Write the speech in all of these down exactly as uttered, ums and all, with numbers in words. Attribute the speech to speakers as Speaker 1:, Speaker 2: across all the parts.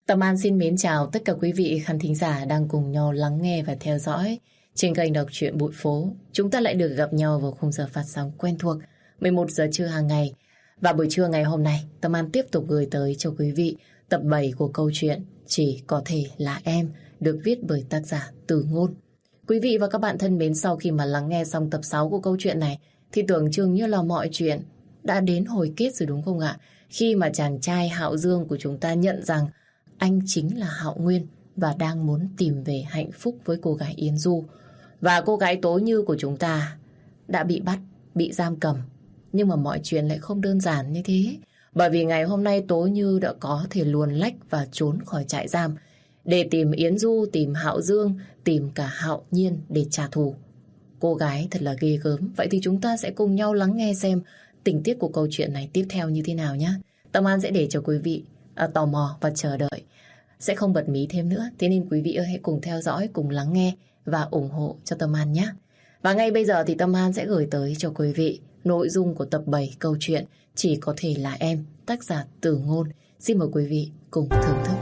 Speaker 1: Tâm An xin mến chào tất cả quý vị khán thính giả đang cùng nhau lắng nghe và theo dõi trên kênh đọc truyện Bụi Phố. Chúng ta lại được gặp nhau vào khung giờ phát sóng quen thuộc mười một giờ trưa hàng ngày. Và buổi trưa ngày hôm nay, Tâm An tiếp tục gửi tới cho quý vị tập bảy của câu chuyện Chỉ Có Thể Là Em, được viết bởi tác giả Từ Ngôn. Quý vị và các bạn thân mến, sau khi mà lắng nghe xong tập sáu của câu chuyện này thì tưởng chừng như là mọi chuyện đã đến hồi kết rồi đúng không ạ? Khi mà chàng trai Hạo Dương của chúng ta nhận rằng anh chính là Hạo Nguyên và đang muốn tìm về hạnh phúc với cô gái Yến Du. Và cô gái Tố Như của chúng ta đã bị bắt, bị giam cầm. Nhưng mà mọi chuyện lại không đơn giản như thế. Bởi vì ngày hôm nay Tố Như đã có thể luồn lách và trốn khỏi trại giam để tìm Yến Du, tìm Hạo Dương, tìm cả Hạo Nhiên để trả thù. Cô gái thật là ghê gớm. Vậy thì chúng ta sẽ cùng nhau lắng nghe xem tình tiết của câu chuyện này tiếp theo như thế nào nhé. Tâm An sẽ để cho quý vị à, tò mò và chờ đợi. Sẽ không bật mí thêm nữa. Thế nên quý vị ơi, hãy cùng theo dõi, cùng lắng nghe và ủng hộ cho Tâm An nhé. Và ngay bây giờ thì Tâm An sẽ gửi tới cho quý vị nội dung của tập bảy câu chuyện Chỉ Có Thể Là Em, tác giả Từ Ngôn. Xin mời quý vị cùng thưởng thức.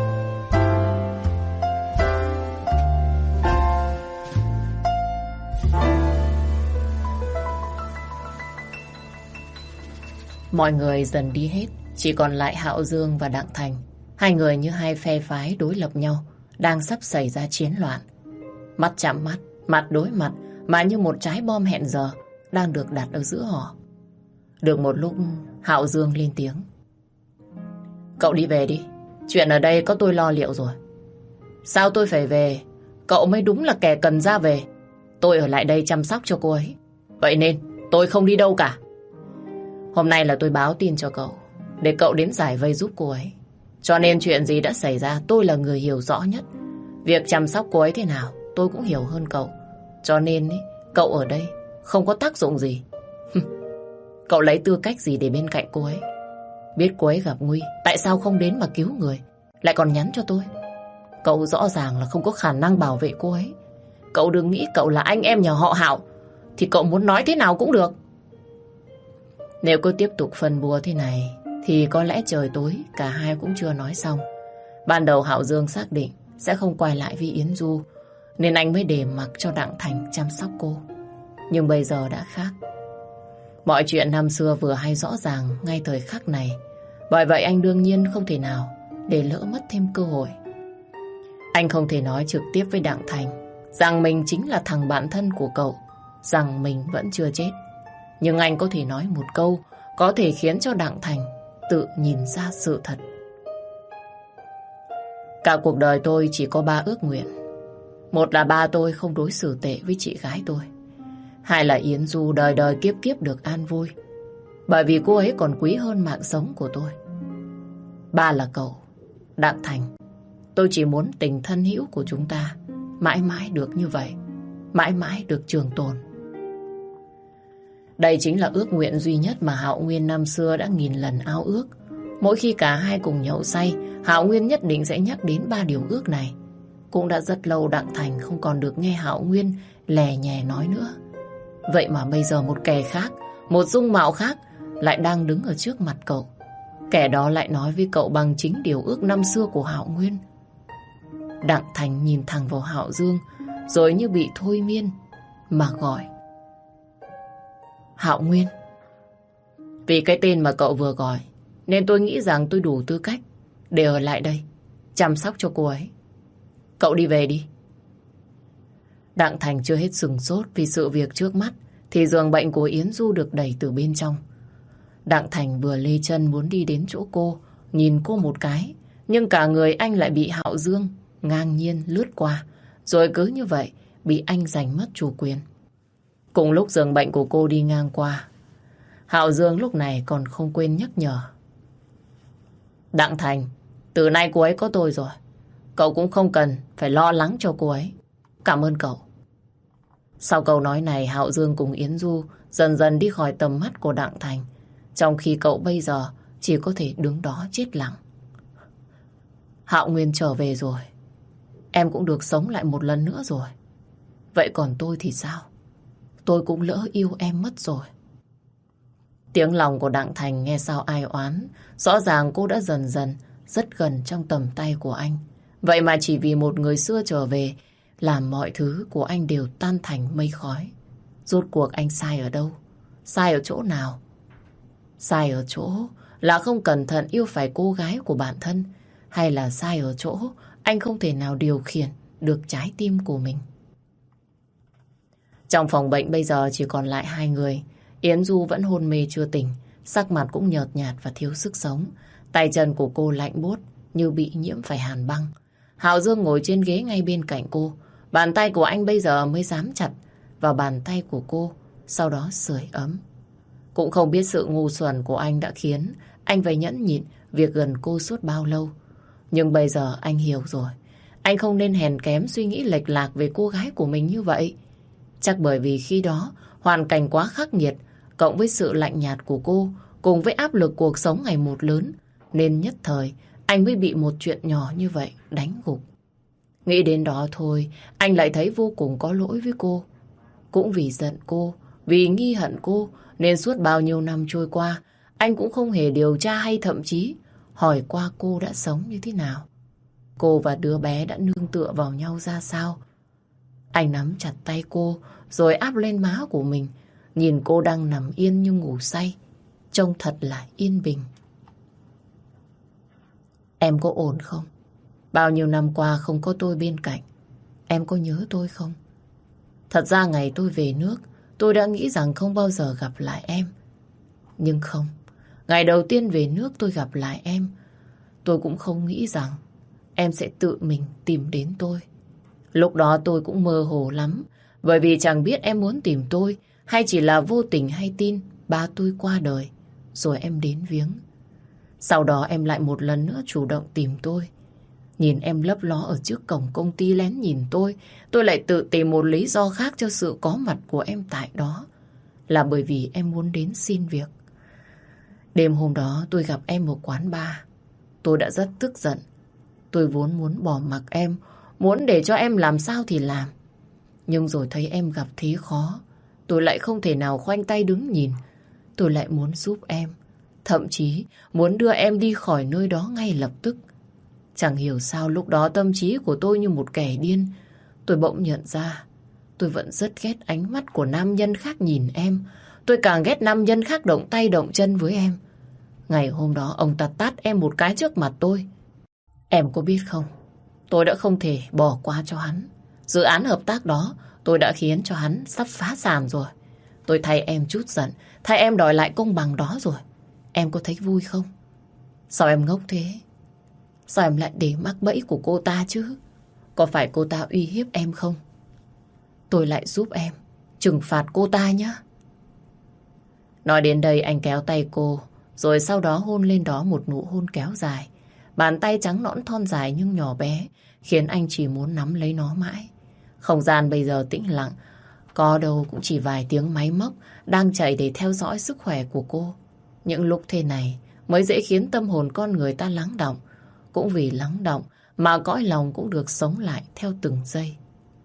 Speaker 1: Mọi người dần đi hết, chỉ còn lại Hạo Dương và Đặng Thành. Hai người như hai phe phái đối lập nhau, đang sắp xảy ra chiến loạn. Mắt chạm mắt, mặt đối mặt, mà như một trái bom hẹn giờ đang được đặt ở giữa họ. Được một lúc, Hạo Dương lên tiếng. Cậu đi về đi, chuyện ở đây có tôi lo liệu rồi. Sao tôi phải về? Cậu mới đúng là kẻ cần ra về. Tôi ở lại đây chăm sóc cho cô ấy. Vậy nên tôi không đi đâu cả. Hôm nay là tôi báo tin cho cậu, để cậu đến giải vây giúp cô ấy. Cho nên chuyện gì đã xảy ra tôi là người hiểu rõ nhất. Việc chăm sóc cô ấy thế nào tôi cũng hiểu hơn cậu. Cho nên ý, cậu ở đây không có tác dụng gì. Cậu lấy tư cách gì để bên cạnh cô ấy? Biết cô ấy gặp nguy, tại sao không đến mà cứu người, lại còn nhắn cho tôi? Cậu rõ ràng là không có khả năng bảo vệ cô ấy. Cậu đừng nghĩ cậu là anh em nhà họ Hạo thì cậu muốn nói thế nào cũng được. Nếu cứ tiếp tục phân bua thế này thì có lẽ trời tối cả hai cũng chưa nói xong. Ban đầu Hạo Dương xác định sẽ không quay lại với Yến Du, nên anh mới để mặc cho Đặng Thành chăm sóc cô. Nhưng bây giờ đã khác. Mọi chuyện năm xưa vừa hay rõ ràng ngay thời khắc này. Bởi vậy anh đương nhiên không thể nào để lỡ mất thêm cơ hội. Anh không thể nói trực tiếp với Đặng Thành rằng mình chính là thằng bạn thân của cậu, rằng mình vẫn chưa chết. Nhưng anh có thể nói một câu có thể khiến cho Đặng Thành tự nhìn ra sự thật. Cả cuộc đời tôi chỉ có ba ước nguyện. Một là ba tôi không đối xử tệ với chị gái tôi. Hai là Yến Du đời đời kiếp kiếp được an vui, bởi vì cô ấy còn quý hơn mạng sống của tôi. Ba là cậu, Đặng Thành. Tôi chỉ muốn tình thân hữu của chúng ta mãi mãi được như vậy, mãi mãi được trường tồn. Đây chính là ước nguyện duy nhất mà Hạo Nguyên năm xưa đã nghìn lần ao ước. Mỗi khi cả hai cùng nhậu say, Hạo Nguyên nhất định sẽ nhắc đến ba điều ước này. Cũng đã rất lâu Đặng Thành không còn được nghe Hạo Nguyên lè nhè nói nữa. Vậy mà bây giờ một kẻ khác, một dung mạo khác lại đang đứng ở trước mặt cậu. Kẻ đó lại nói với cậu bằng chính điều ước năm xưa của Hạo Nguyên. Đặng Thành nhìn thẳng vào Hạo Dương, rồi như bị thôi miên mà gọi. Hạo Nguyên. Vì cái tên mà cậu vừa gọi nên tôi nghĩ rằng tôi đủ tư cách để ở lại đây chăm sóc cho cô ấy. Cậu đi về đi. Đặng Thành chưa hết sửng sốt vì sự việc trước mắt thì giường bệnh của Yến Du được đẩy từ bên trong. Đặng Thành vừa lê chân muốn đi đến chỗ cô, nhìn cô một cái, nhưng cả người anh lại bị Hạo Dương ngang nhiên lướt qua, rồi cứ như vậy bị anh giành mất chủ quyền. Cùng lúc giường bệnh của cô đi ngang qua, Hạo Dương lúc này còn không quên nhắc nhở. Đặng Thành, từ nay cô ấy có tôi rồi. Cậu cũng không cần phải lo lắng cho cô ấy. Cảm ơn cậu. Sau câu nói này, Hạo Dương cùng Yến Du dần dần đi khỏi tầm mắt của Đặng Thành, trong khi cậu bây giờ chỉ có thể đứng đó chết lặng. Hạo Nguyên trở về rồi. Em cũng được sống lại một lần nữa rồi. Vậy còn tôi thì sao? Tôi cũng lỡ yêu em mất rồi. Tiếng lòng của Đặng Thành nghe sao ai oán. Rõ ràng cô đã dần dần rất gần trong tầm tay của anh. Vậy mà chỉ vì một người xưa trở về, làm mọi thứ của anh đều tan thành mây khói. Rốt cuộc anh sai ở đâu? Sai ở chỗ nào? Sai ở chỗ là không cẩn thận yêu phải cô gái của bản thân, hay là sai ở chỗ anh không thể nào điều khiển được trái tim của mình? Trong phòng bệnh bây giờ chỉ còn lại hai người. Yến Du vẫn hôn mê chưa tỉnh, sắc mặt cũng nhợt nhạt và thiếu sức sống. Tay chân của cô lạnh buốt như bị nhiễm phải hàn băng. Hạo Dương ngồi trên ghế ngay bên cạnh cô. Bàn tay của anh bây giờ mới dám chặt vào bàn tay của cô, sau đó sưởi ấm. Cũng không biết sự ngu xuẩn của anh đã khiến anh phải nhẫn nhịn việc gần cô suốt bao lâu. Nhưng bây giờ anh hiểu rồi. Anh không nên hèn kém suy nghĩ lệch lạc về cô gái của mình như vậy. Chắc bởi vì khi đó hoàn cảnh quá khắc nghiệt, cộng với sự lạnh nhạt của cô, cùng với áp lực cuộc sống ngày một lớn, nên nhất thời anh mới bị một chuyện nhỏ như vậy đánh gục. Nghĩ đến đó thôi, anh lại thấy vô cùng có lỗi với cô. Cũng vì giận cô, vì nghi hận cô, nên suốt bao nhiêu năm trôi qua, anh cũng không hề điều tra hay thậm chí hỏi qua cô đã sống như thế nào. Cô và đứa bé đã nương tựa vào nhau ra sao. Anh nắm chặt tay cô, rồi áp lên má của mình, nhìn cô đang nằm yên như ngủ say, trông thật là yên bình. Em có ổn không? Bao nhiêu năm qua không có tôi bên cạnh, em có nhớ tôi không? Thật ra ngày tôi về nước, tôi đã nghĩ rằng không bao giờ gặp lại em. Nhưng không, ngày đầu tiên về nước tôi gặp lại em, tôi cũng không nghĩ rằng em sẽ tự mình tìm đến tôi. Lúc đó tôi cũng mơ hồ lắm, bởi vì chẳng biết em muốn tìm tôi hay chỉ là vô tình hay tin ba tôi qua đời, rồi em đến viếng. Sau đó em lại một lần nữa chủ động tìm tôi. Nhìn em lấp ló ở trước cổng công ty lén nhìn tôi, tôi lại tự tìm một lý do khác cho sự có mặt của em tại đó. Là bởi vì em muốn đến xin việc. Đêm hôm đó tôi gặp em ở quán bar. Tôi đã rất tức giận. Tôi vốn muốn bỏ mặc em, muốn để cho em làm sao thì làm. Nhưng rồi thấy em gặp thế khó, tôi lại không thể nào khoanh tay đứng nhìn. Tôi lại muốn giúp em, thậm chí muốn đưa em đi khỏi nơi đó ngay lập tức. Chẳng hiểu sao lúc đó tâm trí của tôi như một kẻ điên. Tôi bỗng nhận ra tôi vẫn rất ghét ánh mắt của nam nhân khác nhìn em. Tôi càng ghét nam nhân khác động tay động chân với em. Ngày hôm đó ông ta tát em một cái trước mặt tôi. Em có biết không, tôi đã không thể bỏ qua cho hắn. Dự án hợp tác đó tôi đã khiến cho hắn sắp phá sản rồi. Tôi thay em chút giận, thay em đòi lại công bằng đó rồi. Em có thấy vui không? Sao em ngốc thế? Sao em lại để mắc bẫy của cô ta chứ? Có phải cô ta uy hiếp em không? Tôi lại giúp em trừng phạt cô ta nhé. Nói đến đây anh kéo tay cô, rồi sau đó hôn lên đó một nụ hôn kéo dài. Bàn tay trắng nõn thon dài nhưng nhỏ bé, khiến anh chỉ muốn nắm lấy nó mãi. Không gian bây giờ tĩnh lặng, có đâu cũng chỉ vài tiếng máy móc đang chạy để theo dõi sức khỏe của cô. Những lúc thế này mới dễ khiến tâm hồn con người ta lắng đọng. Cũng vì lắng đọng mà cõi lòng cũng được sống lại theo từng giây.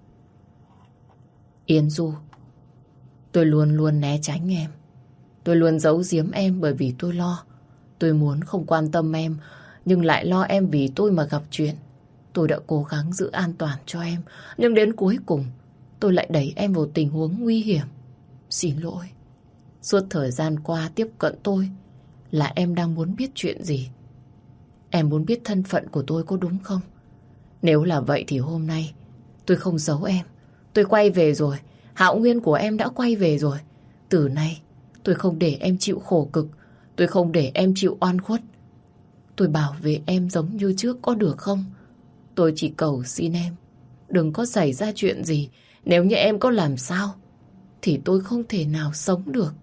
Speaker 1: Yến Du, tôi luôn luôn né tránh em. Tôi luôn giấu giếm em bởi vì tôi lo. Tôi muốn không quan tâm em, nhưng lại lo em vì tôi mà gặp chuyện. Tôi đã cố gắng giữ an toàn cho em, nhưng đến cuối cùng tôi lại đẩy em vào tình huống nguy hiểm. Xin lỗi. Suốt thời gian qua tiếp cận tôi là em đang muốn biết chuyện gì? Em muốn biết thân phận của tôi có đúng không? Nếu là vậy thì hôm nay tôi không giấu em. Tôi quay về rồi. Hạo Nguyên của em đã quay về rồi. Từ nay tôi không để em chịu khổ cực. Tôi không để em chịu oan khuất. Tôi bảo vệ em giống như trước có được không? Tôi chỉ cầu xin em đừng có xảy ra chuyện gì. Nếu như em có làm sao thì tôi không thể nào sống được.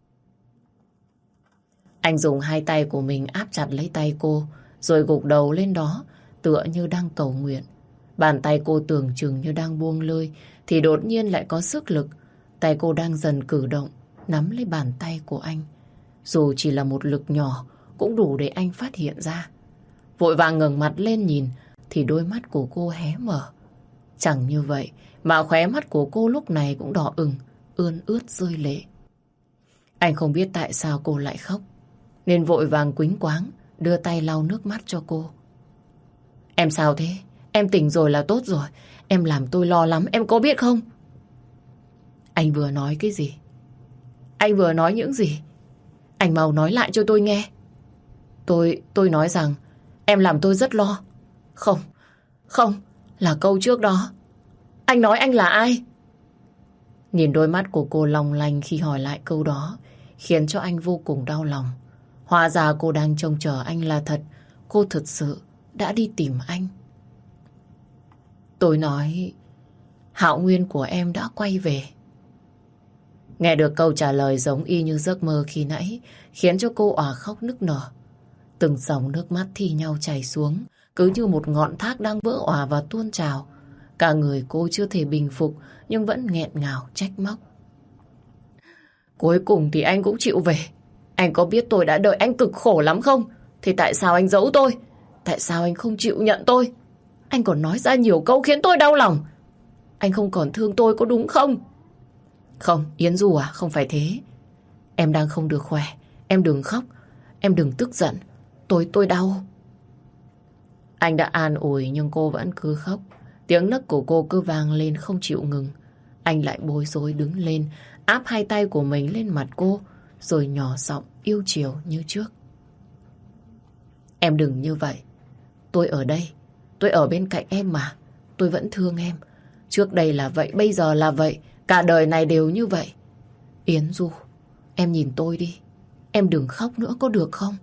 Speaker 1: Anh dùng hai tay của mình áp chặt lấy tay cô, rồi gục đầu lên đó, tựa như đang cầu nguyện. Bàn tay cô tưởng chừng như đang buông lơi, thì đột nhiên lại có sức lực. Tay cô đang dần cử động, nắm lấy bàn tay của anh. Dù chỉ là một lực nhỏ, cũng đủ để anh phát hiện ra. Vội vàng ngẩng mặt lên nhìn, thì đôi mắt của cô hé mở. Chẳng như vậy, mà khóe mắt của cô lúc này cũng đỏ ửng, ươn ướt rơi lệ. Anh không biết tại sao cô lại khóc, nên vội vàng quýnh quáng đưa tay lau nước mắt cho cô. Em sao thế? Em tỉnh rồi là tốt rồi. Em làm tôi lo lắm, em có biết không? Anh vừa nói cái gì? Anh vừa nói những gì? Anh mau nói lại cho tôi nghe. Tôi, tôi nói rằng em làm tôi rất lo. Không, không, là câu trước đó. Anh nói anh là ai? Nhìn đôi mắt của cô long lanh khi hỏi lại câu đó khiến cho anh vô cùng đau lòng. Hóa ra cô đang trông chờ anh là thật. Cô thực sự đã đi tìm anh. Tôi nói Hạo Nguyên của em đã quay về. Nghe được câu trả lời giống y như giấc mơ khi nãy khiến cho cô òa khóc nức nở. Từng dòng nước mắt thi nhau chảy xuống, cứ như một ngọn thác đang vỡ òa và tuôn trào. Cả người cô chưa thể bình phục nhưng vẫn nghẹn ngào trách móc. Cuối cùng thì anh cũng chịu về. Anh có biết tôi đã đợi anh cực khổ lắm không? Thì tại sao anh giấu tôi? Tại sao anh không chịu nhận tôi? Anh còn nói ra nhiều câu khiến tôi đau lòng. Anh không còn thương tôi có đúng không? Không, Yến Du à, không phải thế. Em đang không được khỏe. Em đừng khóc. Em đừng tức giận. Tôi, tôi đau. Anh đã an ủi nhưng cô vẫn cứ khóc. Tiếng nấc của cô cứ vang lên không chịu ngừng. Anh lại bối rối đứng lên, áp hai tay của mình lên mặt cô, rồi nhỏ giọng yêu chiều như trước. Em đừng như vậy. Tôi ở đây. Tôi ở bên cạnh em mà. Tôi vẫn thương em. Trước đây là vậy, bây giờ là vậy. Cả đời này đều như vậy. Yến Du, em nhìn tôi đi. Em đừng khóc nữa có được không?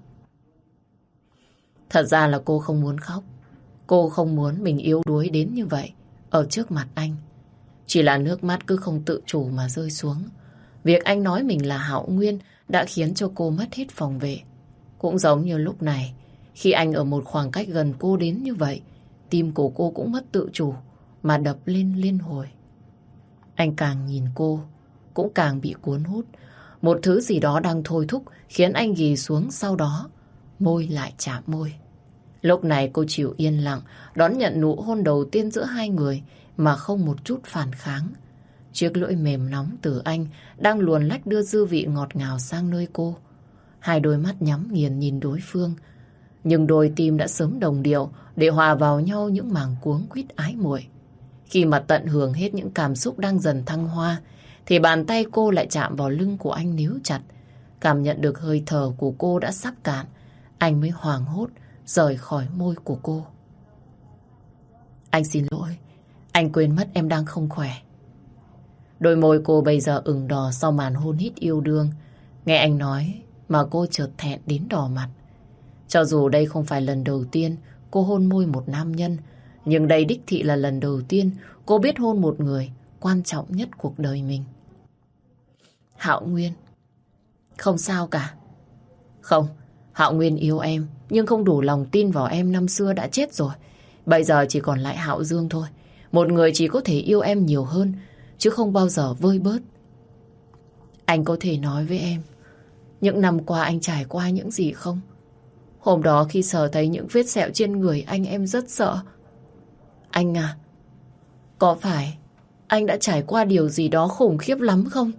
Speaker 1: Thật ra là cô không muốn khóc. Cô không muốn mình yếu đuối đến như vậy ở trước mặt anh. Chỉ là nước mắt cứ không tự chủ mà rơi xuống. Việc anh nói mình là Hạo Nguyên đã khiến cho cô mất hết phòng vệ. Cũng giống như lúc này, khi anh ở một khoảng cách gần cô đến như vậy, tim của cô cũng mất tự chủ mà đập lên liên hồi. Anh càng nhìn cô cũng càng bị cuốn hút. Một thứ gì đó đang thôi thúc khiến anh ghì xuống, sau đó môi lại chạm môi. Lúc này cô chịu yên lặng đón nhận nụ hôn đầu tiên giữa hai người mà không một chút phản kháng. Chiếc lưỡi mềm nóng từ anh đang luồn lách đưa dư vị ngọt ngào sang nơi cô. Hai đôi mắt nhắm nghiền nhìn đối phương, nhưng đôi tim đã sớm đồng điệu để hòa vào nhau những màng cuống quýt ái muội. Khi mà tận hưởng hết những cảm xúc đang dần thăng hoa, thì bàn tay cô lại chạm vào lưng của anh níu chặt. Cảm nhận được hơi thở của cô đã sắp cạn, anh mới hoảng hốt rời khỏi môi của cô. Anh xin lỗi, anh quên mất em đang không khỏe. Đôi môi cô bây giờ ửng đỏ sau màn hôn hít yêu đương. Nghe anh nói mà cô chợt thẹn đến đỏ mặt. Cho dù đây không phải lần đầu tiên cô hôn môi một nam nhân, nhưng đây đích thị là lần đầu tiên cô biết hôn một người quan trọng nhất cuộc đời mình. Hạo Nguyên, không sao cả. Không, Hạo Nguyên yêu em, nhưng không đủ lòng tin vào em, năm xưa đã chết rồi. Bây giờ chỉ còn lại Hạo Dương thôi. Một người chỉ có thể yêu em nhiều hơn, chứ không bao giờ vơi bớt. Anh có thể nói với em những năm qua anh trải qua những gì không? Hôm đó khi sờ thấy những vết sẹo trên người anh, em rất sợ. Anh à, có phải anh đã trải qua điều gì đó khủng khiếp lắm không?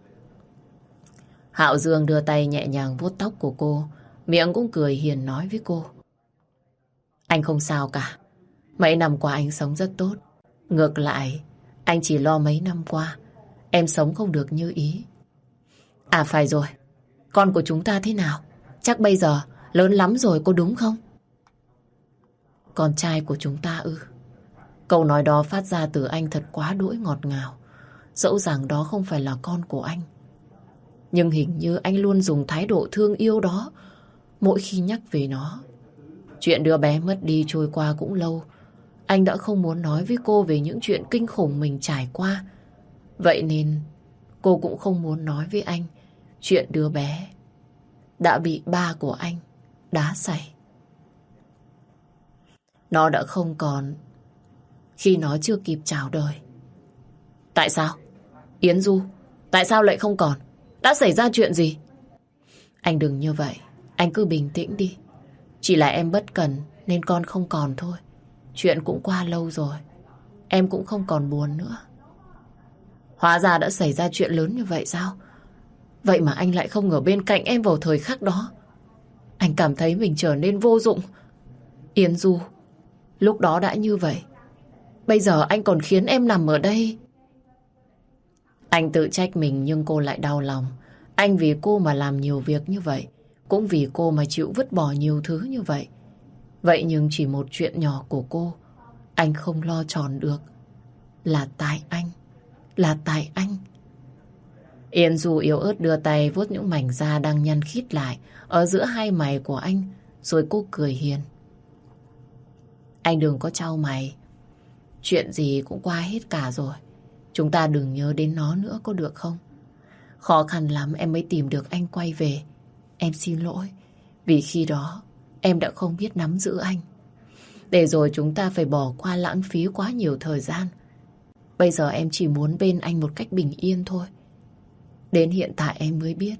Speaker 1: Hạo Dương đưa tay nhẹ nhàng vuốt tóc của cô, miệng cũng cười hiền nói với cô. Anh không sao cả. Mấy năm qua anh sống rất tốt. Ngược lại, anh chỉ lo mấy năm qua em sống không được như ý. À phải rồi, con của chúng ta thế nào? Chắc bây giờ lớn lắm rồi có đúng không? Con trai của chúng ta ư? Câu nói đó phát ra từ anh thật quá đỗi ngọt ngào. Dẫu rằng đó không phải là con của anh, nhưng hình như anh luôn dùng thái độ thương yêu đó mỗi khi nhắc về nó. Chuyện đứa bé mất đi trôi qua cũng lâu. Anh đã không muốn nói với cô về những chuyện kinh khủng mình trải qua. Vậy nên cô cũng không muốn nói với anh chuyện đứa bé đã bị ba của anh đá xày. Nó đã không còn khi nó chưa kịp chào đời. Tại sao? Yến Du, tại sao lại không còn? Đã xảy ra chuyện gì? Anh đừng như vậy, anh cứ bình tĩnh đi. Chỉ là em bất cẩn nên con không còn thôi. Chuyện cũng qua lâu rồi, em cũng không còn buồn nữa. Hóa ra đã xảy ra chuyện lớn như vậy sao? Vậy mà anh lại không ở bên cạnh em vào thời khắc đó. Anh cảm thấy mình trở nên vô dụng. Yến Du, lúc đó đã như vậy, bây giờ anh còn khiến em nằm ở đây. Anh tự trách mình nhưng cô lại đau lòng. Anh vì cô mà làm nhiều việc như vậy, cũng vì cô mà chịu vứt bỏ nhiều thứ như vậy. Vậy nhưng chỉ một chuyện nhỏ của cô, anh không lo tròn được. Là tại anh, là tại anh. Yến Du yếu ớt đưa tay vuốt những mảnh da đang nhăn khít lại ở giữa hai mày của anh, rồi cô cười hiền. Anh đừng có trao mày. Chuyện gì cũng qua hết cả rồi. Chúng ta đừng nhớ đến nó nữa có được không? Khó khăn lắm em mới tìm được anh quay về. Em xin lỗi, vì khi đó em đã không biết nắm giữ anh. Để rồi chúng ta phải bỏ qua lãng phí quá nhiều thời gian. Bây giờ em chỉ muốn bên anh một cách bình yên thôi. Đến hiện tại em mới biết,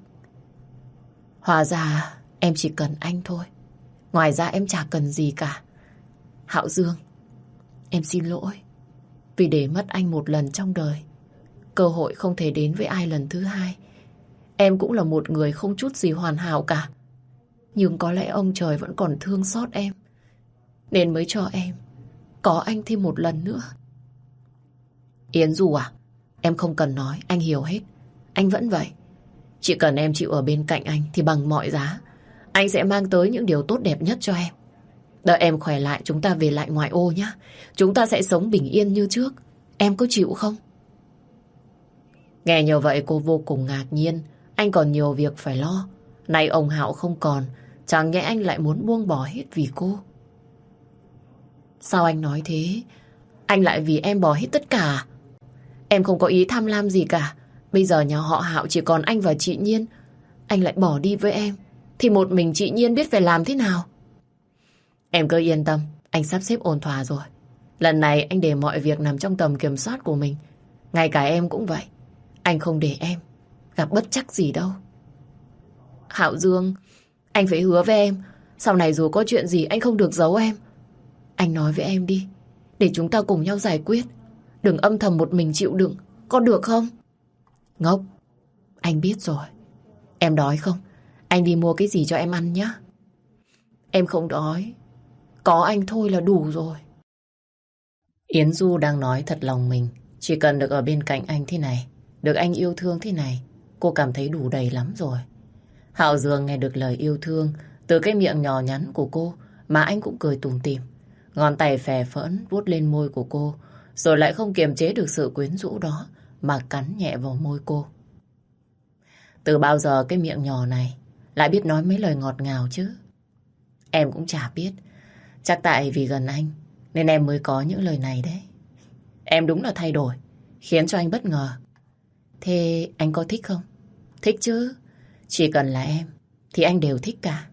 Speaker 1: hóa ra em chỉ cần anh thôi. Ngoài ra em chả cần gì cả. Hạo Dương, em xin lỗi vì để mất anh một lần trong đời. Cơ hội không thể đến với ai lần thứ hai. Em cũng là một người không chút gì hoàn hảo cả. Nhưng có lẽ ông trời vẫn còn thương xót em, nên mới cho em có anh thêm một lần nữa. Yến Du à, em không cần nói, anh hiểu hết. Anh vẫn vậy. Chỉ cần em chịu ở bên cạnh anh thì bằng mọi giá anh sẽ mang tới những điều tốt đẹp nhất cho em. Đợi em khỏe lại chúng ta về lại ngoại ô nhé. Chúng ta sẽ sống bình yên như trước. Em có chịu không? Nghe như vậy cô vô cùng ngạc nhiên. Anh còn nhiều việc phải lo. Nay ông Hạo không còn, chẳng nhẽ anh lại muốn buông bỏ hết vì cô? Sao anh nói thế? Anh lại vì em bỏ hết tất cả? Em không có ý tham lam gì cả. Bây giờ nhà họ Hạo chỉ còn anh và chị Nhiên. Anh lại bỏ đi với em thì một mình chị Nhiên biết phải làm thế nào? Em cứ yên tâm, anh sắp xếp ổn thỏa rồi. Lần này anh để mọi việc nằm trong tầm kiểm soát của mình. Ngay cả em cũng vậy. Anh không để em gặp bất trắc gì đâu. Hạo Dương, anh phải hứa với em, sau này dù có chuyện gì anh không được giấu em. Anh nói với em đi, để chúng ta cùng nhau giải quyết. Đừng âm thầm một mình chịu đựng, có được không? Ngốc, anh biết rồi. Em đói không? Anh đi mua cái gì cho em ăn nhé. Em không đói, có anh thôi là đủ rồi. Yến Du đang nói thật lòng mình. Chỉ cần được ở bên cạnh anh thế này, được anh yêu thương thế này, cô cảm thấy đủ đầy lắm rồi. Hạo Dương nghe được lời yêu thương từ cái miệng nhỏ nhắn của cô mà anh cũng cười tủm tỉm. Ngón tay phè phỡn vuốt lên môi của cô, rồi lại không kiềm chế được sự quyến rũ đó mà cắn nhẹ vào môi cô. Từ bao giờ cái miệng nhỏ này lại biết nói mấy lời ngọt ngào chứ? Em cũng chả biết. Chắc tại vì gần anh nên em mới có những lời này đấy. Em đúng là thay đổi, khiến cho anh bất ngờ. Thế anh có thích không? Thích chứ. Chỉ cần là em thì anh đều thích cả.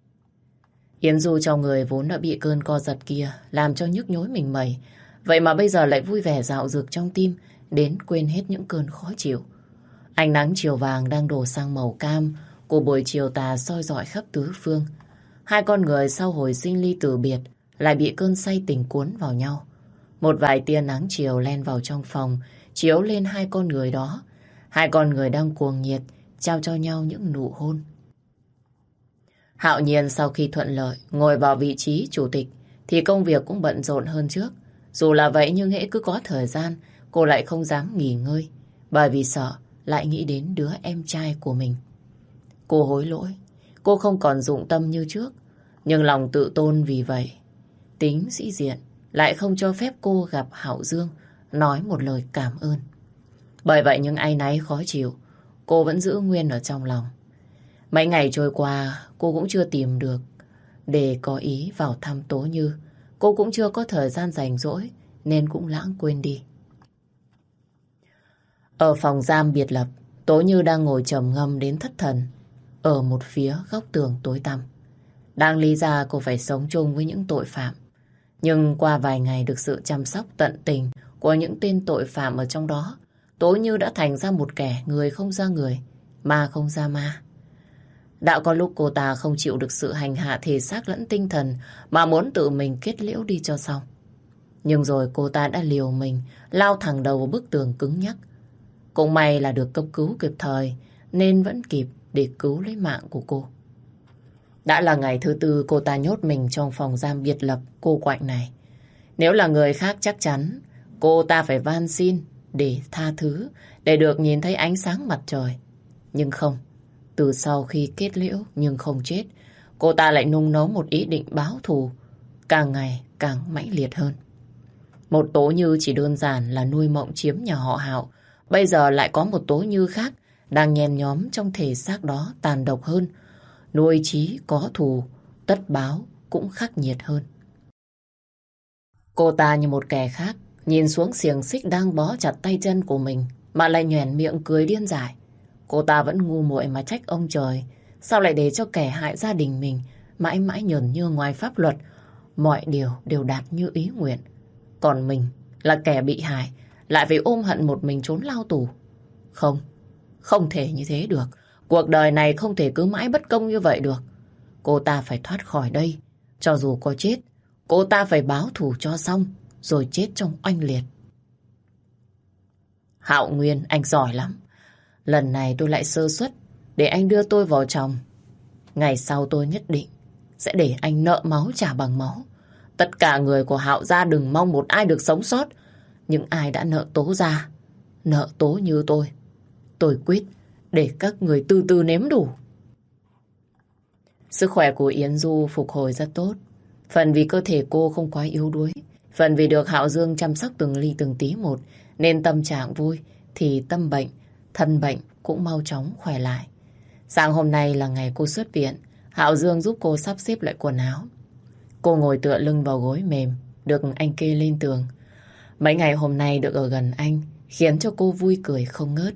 Speaker 1: Yến Du trong người vốn đã bị cơn co giật kia làm cho nhức nhối mình mẩy. Vậy mà bây giờ lại vui vẻ dạo dực trong tim, đến quên hết những cơn khó chịu. Ánh nắng chiều vàng đang đổ sang màu cam của buổi chiều tà soi rọi khắp tứ phương. Hai con người sau hồi sinh ly từ biệt lại bị cơn say tình cuốn vào nhau. Một vài tia nắng chiều len vào trong phòng, chiếu lên hai con người đó. Hai con người đang cuồng nhiệt trao cho nhau những nụ hôn. Hạo Nhiên sau khi thuận lợi ngồi vào vị trí chủ tịch thì công việc cũng bận rộn hơn trước. Dù là vậy nhưng hễ cứ có thời gian cô lại không dám nghỉ ngơi, bởi vì sợ lại nghĩ đến đứa em trai của mình. Cô hối lỗi, cô không còn dụng tâm như trước, nhưng lòng tự tôn vì vậy, tính sĩ diện lại không cho phép cô gặp Hạo Dương nói một lời cảm ơn. Bởi vậy những áy náy khó chịu cô vẫn giữ nguyên ở trong lòng. Mấy ngày trôi qua cô cũng chưa tìm được để có ý vào thăm Tố Như. Cô cũng chưa có thời gian rảnh rỗi nên cũng lãng quên đi. Ở phòng giam biệt lập, Tố Như đang ngồi trầm ngâm đến thất thần ở một phía góc tường tối tăm. Đáng lý ra cô phải sống chung với những tội phạm, nhưng qua vài ngày được sự chăm sóc tận tình của những tên tội phạm ở trong đó, Tố Như đã thành ra một kẻ người không ra người, ma không ra ma. Đã có lúc cô ta không chịu được sự hành hạ thể xác lẫn tinh thần mà muốn tự mình kết liễu đi cho xong. Nhưng rồi cô ta đã liều mình lao thẳng đầu vào bức tường cứng nhắc. Cũng may là được cấp cứu kịp thời nên vẫn kịp để cứu lấy mạng của cô. Đã là ngày thứ tư cô ta nhốt mình trong phòng giam biệt lập cô quạnh này. Nếu là người khác chắc chắn cô ta phải van xin để tha thứ, để được nhìn thấy ánh sáng mặt trời. Nhưng không, từ sau khi kết liễu nhưng không chết, cô ta lại nung nấu một ý định báo thù, càng ngày càng mãnh liệt hơn. Một Tố Như chỉ đơn giản là nuôi mộng chiếm nhà họ Hạo, bây giờ lại có một Tố Như khác đang nhen nhóm trong thể xác đó tàn độc hơn, nuôi chí có thù, tất báo cũng khắc nghiệt hơn. Cô ta như một kẻ khác, nhìn xuống xiềng xích đang bó chặt tay chân của mình mà lại nhoẻn miệng cười điên dại. Cô ta vẫn ngu muội mà trách ông trời, sao lại để cho kẻ hại gia đình mình mãi mãi nhờn nhơ ngoài pháp luật, mọi điều đều đạt như ý nguyện. Còn mình là kẻ bị hại, lại phải ôm hận một mình trốn lao tù. Không, không thể như thế được. Cuộc đời này không thể cứ mãi bất công như vậy được. Cô ta phải thoát khỏi đây. Cho dù có chết, cô ta phải báo thù cho xong, rồi chết trong oanh liệt. Hạo Nguyên, anh giỏi lắm. Lần này tôi lại sơ suất để anh đưa tôi vào chồng. Ngày sau tôi nhất định sẽ để anh nợ máu trả bằng máu. Tất cả người của Hạo gia đừng mong một ai được sống sót. Nhưng ai đã nợ Tố gia, nợ Tố như tôi, tôi quyết để các người từ từ nếm đủ. Sức khỏe của Yến Du phục hồi rất tốt. Phần vì cơ thể cô không quá yếu đuối, phần vì được Hạo Dương chăm sóc từng ly từng tí một, nên tâm trạng vui thì tâm bệnh, thân bệnh cũng mau chóng khỏe lại. Sáng hôm nay là ngày cô xuất viện, Hạo Dương giúp cô sắp xếp lại quần áo. Cô ngồi tựa lưng vào gối mềm, được anh kê lên tường. Mấy ngày hôm nay được ở gần anh khiến cho cô vui cười không ngớt.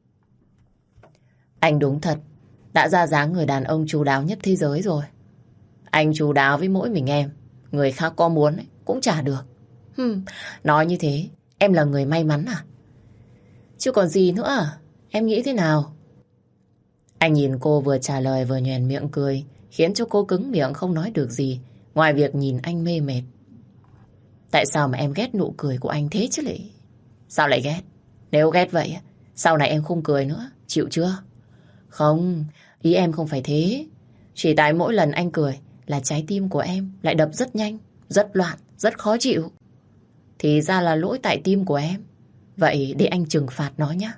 Speaker 1: Anh đúng thật đã ra dáng người đàn ông chu đáo nhất thế giới rồi. Anh chu đáo với mỗi mình em, người khác có muốn ấy, cũng chả được. Hừm, nói như thế em là người may mắn à? Chứ còn gì nữa à? Em nghĩ thế nào? Anh nhìn cô vừa trả lời vừa nhoẻn miệng cười, khiến cho cô cứng miệng không nói được gì ngoài việc nhìn anh mê mệt. Tại sao mà em ghét nụ cười của anh thế chứ lị? Sao lại ghét? Nếu ghét vậy, sau này em không cười nữa, chịu chưa? Không, ý em không phải thế. Chỉ tại mỗi lần anh cười là trái tim của em lại đập rất nhanh, rất loạn, rất khó chịu. Thì ra là lỗi tại tim của em. Vậy để anh trừng phạt nó nhé.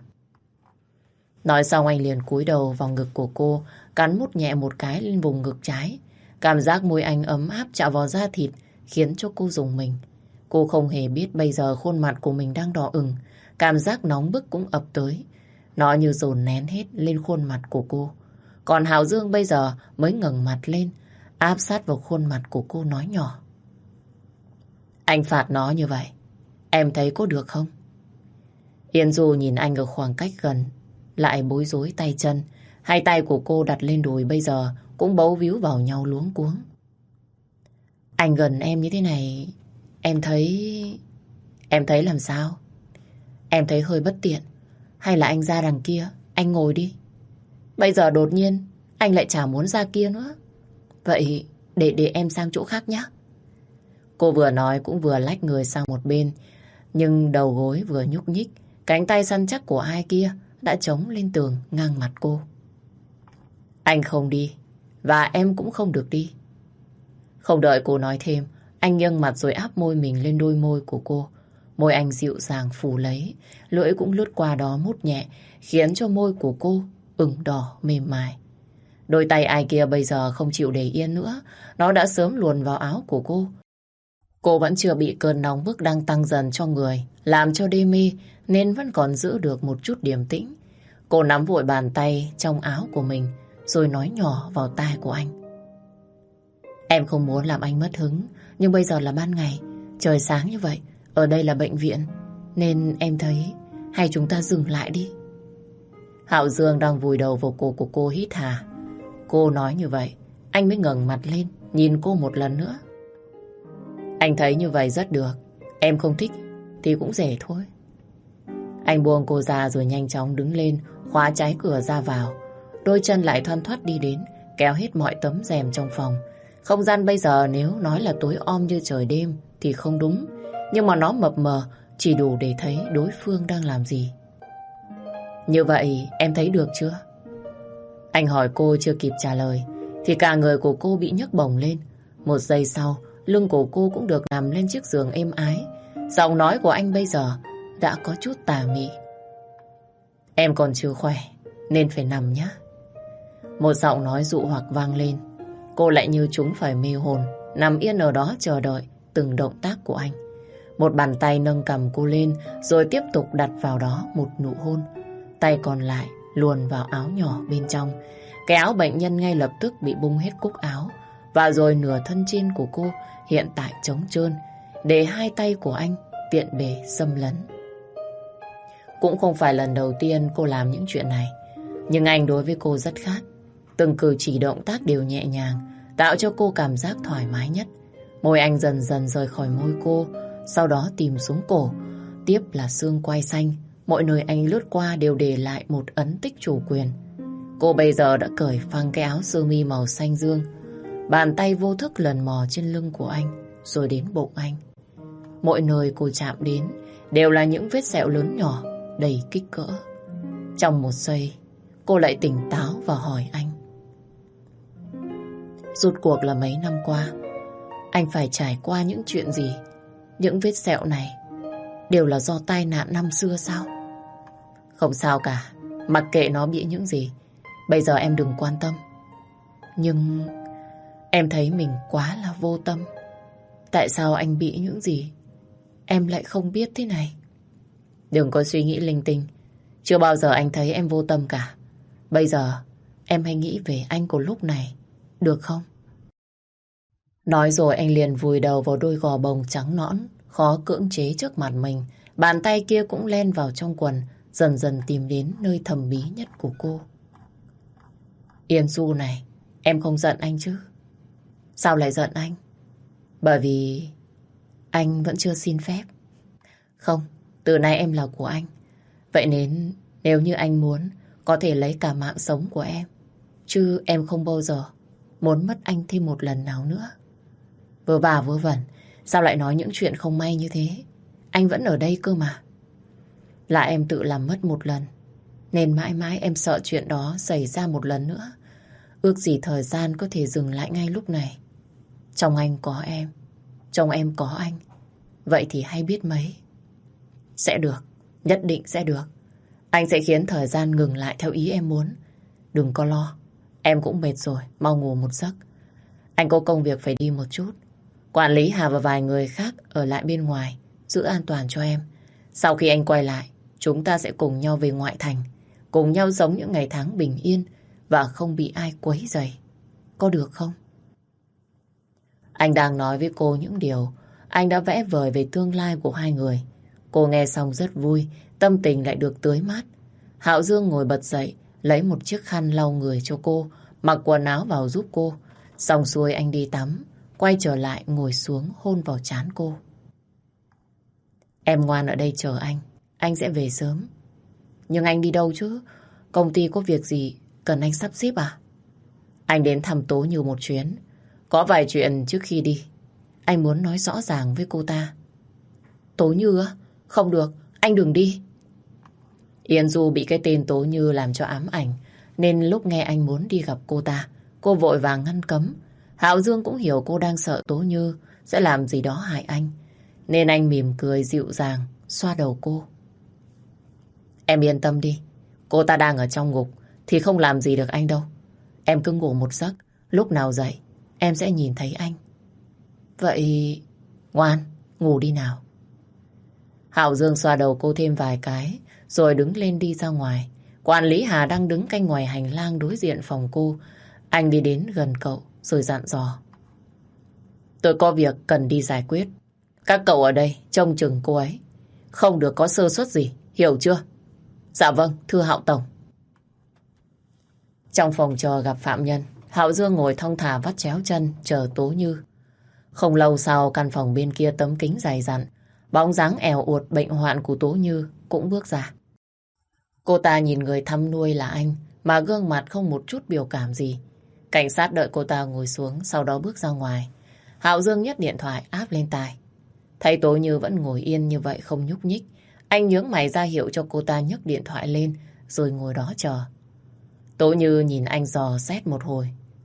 Speaker 1: Nói xong anh liền cúi đầu vào ngực của cô, cắn mút nhẹ một cái lên vùng ngực trái. Cảm giác môi anh ấm áp chạm vào da thịt khiến cho cô rùng mình. Cô không hề biết bây giờ khuôn mặt của mình đang đỏ ửng, cảm giác nóng bức cũng ập tới. Nó như dồn nén hết lên khuôn mặt của cô. Còn Hạo Dương bây giờ mới ngẩng mặt lên, áp sát vào khuôn mặt của cô nói nhỏ. Anh phạt nó như vậy, em thấy có được không? Yến Du nhìn anh ở khoảng cách gần, lại bối rối tay chân. Hai tay của cô đặt lên đùi bây giờ cũng bấu víu vào nhau luống cuống. Anh gần em như thế này, em thấy... Em thấy làm sao? Em thấy hơi bất tiện. Hay là anh ra đằng kia, anh ngồi đi. Bây giờ đột nhiên anh lại chả muốn ra kia nữa. Vậy để để em sang chỗ khác nhé. Cô vừa nói cũng vừa lách người sang một bên, nhưng đầu gối vừa nhúc nhích, cánh tay săn chắc của ai kia đã chống lên tường ngang mặt cô. Anh không đi, và em cũng không được đi. Không đợi cô nói thêm, anh nghiêng mặt rồi áp môi mình lên đôi môi của cô. Môi anh dịu dàng phủ lấy, lưỡi cũng lướt qua đó mút nhẹ, khiến cho môi của cô ửng đỏ mềm mại. Đôi tay ai kia bây giờ không chịu để yên nữa, nó đã sớm luồn vào áo của cô. Cô vẫn chưa bị cơn nóng bức đang tăng dần cho người, làm cho đê mê, nên vẫn còn giữ được một chút điềm tĩnh. Cô nắm vội bàn tay trong áo của mình, rồi nói nhỏ vào tai của anh. Em không muốn làm anh mất hứng, nhưng bây giờ là ban ngày, trời sáng như vậy, ở đây là bệnh viện, nên em thấy hay chúng ta dừng lại đi. Hạo Dương đang vùi đầu vào cổ của cô hít hà. Cô nói như vậy, anh mới ngẩng mặt lên, nhìn cô một lần nữa. Anh thấy như vậy rất được, em không thích thì cũng dễ thôi. Anh buông cô ra rồi nhanh chóng đứng lên, khóa trái cửa ra vào. Đôi chân lại thoăn thoắt đi đến, kéo hết mọi tấm rèm trong phòng. Không gian bây giờ nếu nói là tối om như trời đêm thì không đúng, nhưng mà nó mập mờ chỉ đủ để thấy đối phương đang làm gì. Như vậy em thấy được chưa? Anh hỏi cô chưa kịp trả lời thì cả người của cô bị nhấc bổng lên. Một giây sau, lưng của cô cũng được nằm lên chiếc giường êm ái. Giọng nói của anh bây giờ đã có chút tà mị. Em còn chưa khỏe nên phải nằm nhé. Một giọng nói dụ hoặc vang lên. Cô lại như chúng phải mê hồn, nằm yên ở đó chờ đợi từng động tác của anh. Một bàn tay nâng cằm cô lên rồi tiếp tục đặt vào đó một nụ hôn. Tay còn lại luồn vào áo nhỏ bên trong. Cái áo bệnh nhân ngay lập tức bị bung hết cúc áo. Và rồi nửa thân trên của cô hiện tại trống trơn, để hai tay của anh tiện bề xâm lấn. Cũng không phải lần đầu tiên cô làm những chuyện này, nhưng anh đối với cô rất khác. Từng cử chỉ động tác đều nhẹ nhàng, tạo cho cô cảm giác thoải mái nhất. Môi anh dần dần rời khỏi môi cô, sau đó tìm xuống cổ. Tiếp là xương quai xanh, mọi nơi anh lướt qua đều để lại một ấn tích chủ quyền. Cô bây giờ đã cởi phăng cái áo sơ mi màu xanh dương. Bàn tay vô thức lần mò trên lưng của anh, rồi đến bụng anh. Mọi nơi cô chạm đến đều là những vết sẹo lớn nhỏ, đầy kích cỡ. Trong một giây, cô lại tỉnh táo và hỏi anh. Rốt cuộc là mấy năm qua, anh phải trải qua những chuyện gì? Những vết sẹo này đều là do tai nạn năm xưa sao? Không sao cả, mặc kệ nó bị những gì. Bây giờ em đừng quan tâm. Nhưng em thấy mình quá là vô tâm. Tại sao anh bị những gì em lại không biết thế này? Đừng có suy nghĩ linh tinh. Chưa bao giờ anh thấy em vô tâm cả. Bây giờ em hãy nghĩ về anh của lúc này, được không? Nói rồi anh liền vùi đầu vào đôi gò bồng trắng nõn, khó cưỡng chế trước mặt mình. Bàn tay kia cũng len vào trong quần, dần dần tìm đến nơi thầm bí nhất của cô. Yên Du này, em không giận anh chứ? Sao lại giận anh? Bởi vì anh vẫn chưa xin phép. Không, từ nay em là của anh. Vậy nên nếu như anh muốn, có thể lấy cả mạng sống của em. Chứ em không bao giờ muốn mất anh thêm một lần nào nữa. Vớ vả vớ vẩn, sao lại nói những chuyện không may như thế? Anh vẫn ở đây cơ mà. Là em tự làm mất một lần, nên mãi mãi em sợ chuyện đó xảy ra một lần nữa. Ước gì thời gian có thể dừng lại ngay lúc này. Trong anh có em, trong em có anh. Vậy thì hay biết mấy. Sẽ được, nhất định sẽ được. Anh sẽ khiến thời gian ngừng lại theo ý em muốn. Đừng có lo, em cũng mệt rồi, mau ngủ một giấc. Anh có công việc phải đi một chút. Quản lý Hà và vài người khác ở lại bên ngoài, giữ an toàn cho em. Sau khi anh quay lại, chúng ta sẽ cùng nhau về ngoại thành, cùng nhau sống những ngày tháng bình yên và không bị ai quấy rầy. Có được không? Anh đang nói với cô những điều anh đã vẽ vời về tương lai của hai người. Cô nghe xong rất vui, tâm tình lại được tưới mát. Hạo Dương ngồi bật dậy, lấy một chiếc khăn lau người cho cô, mặc quần áo vào giúp cô. Xong xuôi anh đi tắm, quay trở lại ngồi xuống hôn vào trán cô. Em ngoan ở đây chờ anh, anh sẽ về sớm. Nhưng anh đi đâu chứ? Công ty có việc gì cần anh sắp xếp à? Anh đến thăm Tố Như một chuyến. Có vài chuyện trước khi đi anh muốn nói rõ ràng với cô ta. Tố Như á? Không được, anh đừng đi. Yên Du bị cái tên Tố Như làm cho ám ảnh, nên lúc nghe anh muốn đi gặp cô ta, cô vội vàng ngăn cấm. Hạo Dương cũng hiểu cô đang sợ Tố Như sẽ làm gì đó hại anh, nên anh mỉm cười dịu dàng xoa đầu cô. Em yên tâm đi, cô ta đang ở trong ngục thì không làm gì được anh đâu. Em cứ ngủ một giấc, lúc nào dậy em sẽ nhìn thấy anh. Vậy ngoan, ngủ đi nào. Hạo Dương xoa đầu cô thêm vài cái rồi đứng lên đi ra ngoài. Quản lý Hà đang đứng canh ngoài hành lang đối diện phòng cô. Anh đi đến gần cậu rồi dặn dò. Tôi có việc cần đi giải quyết. Các cậu ở đây trông chừng cô ấy, không được có sơ suất gì, hiểu chưa? Dạ vâng, thưa Hạo Tổng. Trong phòng chờ gặp phạm nhân, Hạo Dương ngồi thong thả vắt chéo chân chờ Tố Như. Không lâu sau, căn phòng bên kia tấm kính dày dặn, bóng dáng èo uột bệnh hoạn của Tố Như cũng bước ra. Cô ta nhìn người thăm nuôi là anh mà gương mặt không một chút biểu cảm gì. Cảnh sát đợi cô ta ngồi xuống, sau đó bước ra ngoài. Hạo Dương nhấc điện thoại áp lên tai. Thấy Tố Như vẫn ngồi yên như vậy không nhúc nhích, anh nhướng mày ra hiệu cho cô ta nhấc điện thoại lên rồi ngồi đó chờ. Tố Như nhìn anh dò xét một hồi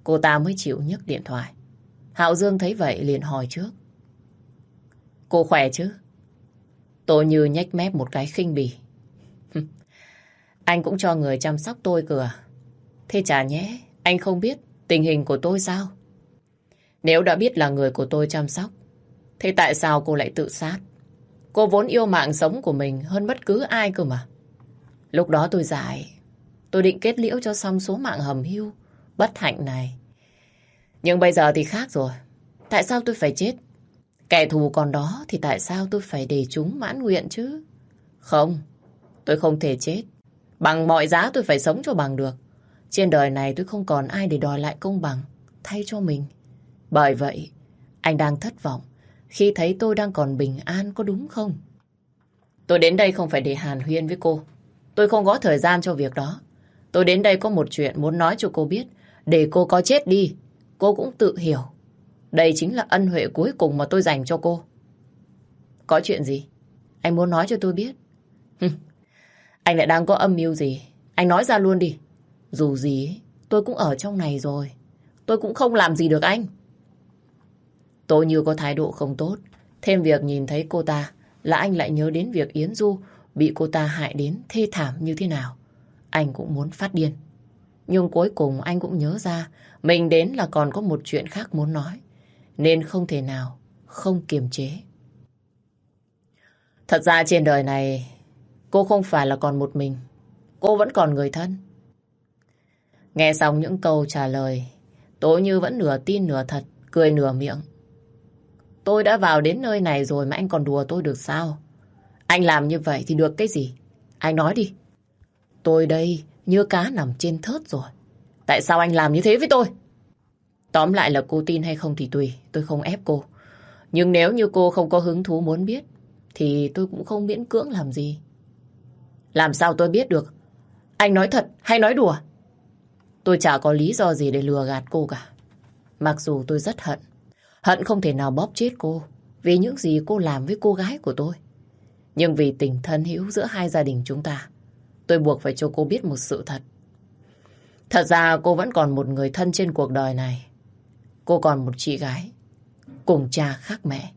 Speaker 1: cô ta mới chịu nhấc điện thoại. Hạo Dương thấy vậy liền hỏi trước. Cô khỏe chứ? Tố Như nhếch mép một cái khinh bỉ. Anh cũng cho người chăm sóc tôi cơ à? Thế chả nhẽ anh không biết tình hình của tôi sao? Nếu đã biết là người của tôi chăm sóc, thế tại sao cô lại tự sát? Cô vốn yêu mạng sống của mình hơn bất cứ ai cơ mà. Lúc đó tôi dại, tôi định kết liễu cho xong số mạng hầm hưu bất hạnh này. Nhưng bây giờ thì khác rồi. Tại sao tôi phải chết? Kẻ thù còn đó thì tại sao tôi phải để chúng mãn nguyện chứ? Không, tôi không thể chết. Bằng mọi giá tôi phải sống cho bằng được. Trên đời này tôi không còn ai để đòi lại công bằng thay cho mình. Bởi vậy, anh đang thất vọng khi thấy tôi đang còn bình an, có đúng không? Tôi đến đây không phải để hàn huyên với cô. Tôi không có thời gian cho việc đó. Tôi đến đây có một chuyện muốn nói cho cô biết. Để cô có chết đi, cô cũng tự hiểu. Đây chính là ân huệ cuối cùng mà tôi dành cho cô. Có chuyện gì? Anh muốn nói cho tôi biết. Anh lại đang có âm mưu gì? Anh nói ra luôn đi. Dù gì, tôi cũng ở trong này rồi. Tôi cũng không làm gì được anh. Tôi như có thái độ không tốt. Thêm việc nhìn thấy cô ta là anh lại nhớ đến việc Yến Du bị cô ta hại đến thê thảm như thế nào. Anh cũng muốn phát điên. Nhưng cuối cùng anh cũng nhớ ra mình đến là còn có một chuyện khác muốn nói. Nên không thể nào không kiềm chế. Thật ra trên đời này cô không phải là còn một mình. Cô vẫn còn người thân. Nghe xong những câu trả lời, Tố Như vẫn nửa tin nửa thật, cười nửa miệng. Tôi đã vào đến nơi này rồi mà anh còn đùa tôi được sao? Anh làm như vậy thì được cái gì? Anh nói đi. Tôi đây như cá nằm trên thớt rồi. Tại sao anh làm như thế với tôi? Tóm lại là cô tin hay không thì tùy, tôi không ép cô. Nhưng nếu như cô không có hứng thú muốn biết, thì tôi cũng không miễn cưỡng làm gì. Làm sao tôi biết được? Anh nói thật hay nói đùa? Tôi chả có lý do gì để lừa gạt cô cả. Mặc dù tôi rất hận. Hận không thể nào bóp chết cô vì những gì cô làm với cô gái của tôi. Nhưng vì tình thân hữu giữa hai gia đình chúng ta, tôi buộc phải cho cô biết một sự thật. Thật ra cô vẫn còn một người thân trên cuộc đời này. Cô còn một chị gái cùng cha khác mẹ.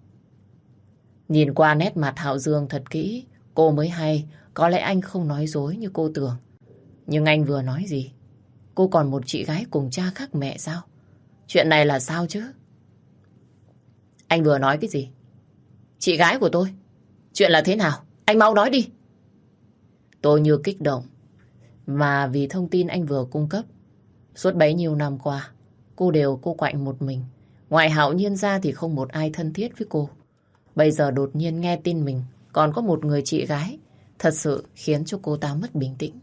Speaker 1: Nhìn qua nét mặt Hạo Dương thật kỹ, cô mới hay có lẽ anh không nói dối như cô tưởng. Nhưng anh vừa nói gì? Cô còn một chị gái cùng cha khác mẹ sao? Chuyện này là sao chứ? Anh vừa nói cái gì? Chị gái của tôi? Chuyện là thế nào? Anh mau nói đi. Tôi như kích động. Mà vì thông tin anh vừa cung cấp, suốt bấy nhiêu năm qua, cô đều cô quạnh một mình. Ngoài Hạo Nhiên ra thì không một ai thân thiết với cô. Bây giờ đột nhiên nghe tin mình còn có một người chị gái, thật sự khiến cho cô ta mất bình tĩnh.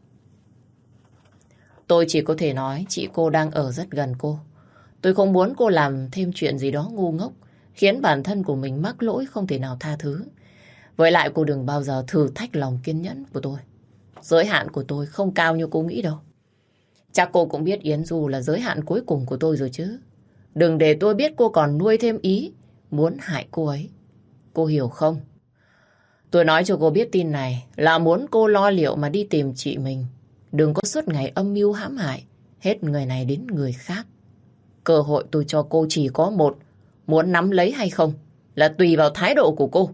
Speaker 1: Tôi chỉ có thể nói chị cô đang ở rất gần cô. Tôi không muốn cô làm thêm chuyện gì đó ngu ngốc, khiến bản thân của mình mắc lỗi không thể nào tha thứ. Với lại cô đừng bao giờ thử thách lòng kiên nhẫn của tôi. Giới hạn của tôi không cao như cô nghĩ đâu. Chắc cô cũng biết Yến Du là giới hạn cuối cùng của tôi rồi chứ. Đừng để tôi biết cô còn nuôi thêm ý muốn hại cô ấy. Cô hiểu không? Tôi nói cho cô biết tin này là muốn cô lo liệu mà đi tìm chị mình. Đừng có suốt ngày âm mưu hãm hại hết người này đến người khác. Cơ hội tôi cho cô chỉ có một. Muốn nắm lấy hay không là tùy vào thái độ của cô.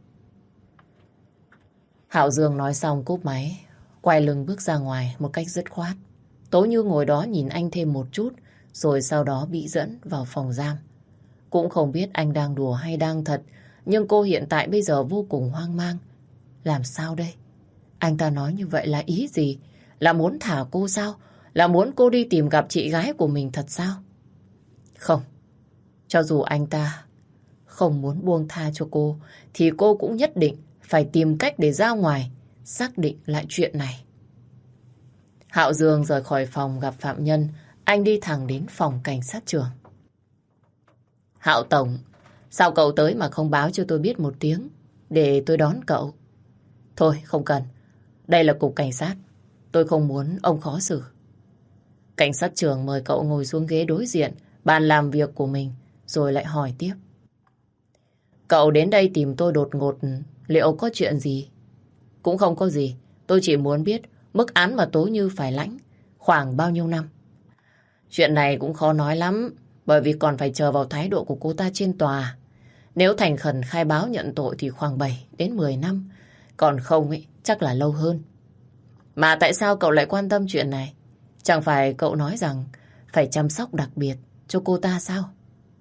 Speaker 1: Hạo Dương nói xong cúp máy, quay lưng bước ra ngoài một cách dứt khoát. Tố Như ngồi đó nhìn anh thêm một chút, rồi sau đó bị dẫn vào phòng giam. Cũng không biết anh đang đùa hay đang thật, nhưng cô hiện tại bây giờ vô cùng hoang mang. Làm sao đây? Anh ta nói như vậy là ý gì? Là muốn thả cô sao? Là muốn cô đi tìm gặp chị gái của mình thật sao? Không. Cho dù anh ta không muốn buông tha cho cô, thì cô cũng nhất định phải tìm cách để ra ngoài, xác định lại chuyện này. Hạo Dương rời khỏi phòng gặp phạm nhân, anh đi thẳng đến phòng cảnh sát trưởng. Hạo Tổng, sao cậu tới mà không báo cho tôi biết một tiếng, để tôi đón cậu? Thôi, không cần. Đây là cục cảnh sát. Tôi không muốn ông khó xử. Cảnh sát trưởng mời cậu ngồi xuống ghế đối diện, bàn làm việc của mình, rồi lại hỏi tiếp. Cậu đến đây tìm tôi đột ngột, liệu có chuyện gì? Cũng không có gì. Tôi chỉ muốn biết mức án mà Tố Như phải lãnh khoảng bao nhiêu năm. Chuyện này cũng khó nói lắm, bởi vì còn phải chờ vào thái độ của cô ta trên tòa. Nếu thành khẩn khai báo nhận tội thì khoảng bảy đến mười năm, còn không ấy, chắc là lâu hơn. Mà tại sao cậu lại quan tâm chuyện này? Chẳng phải cậu nói rằng phải chăm sóc đặc biệt cho cô ta sao?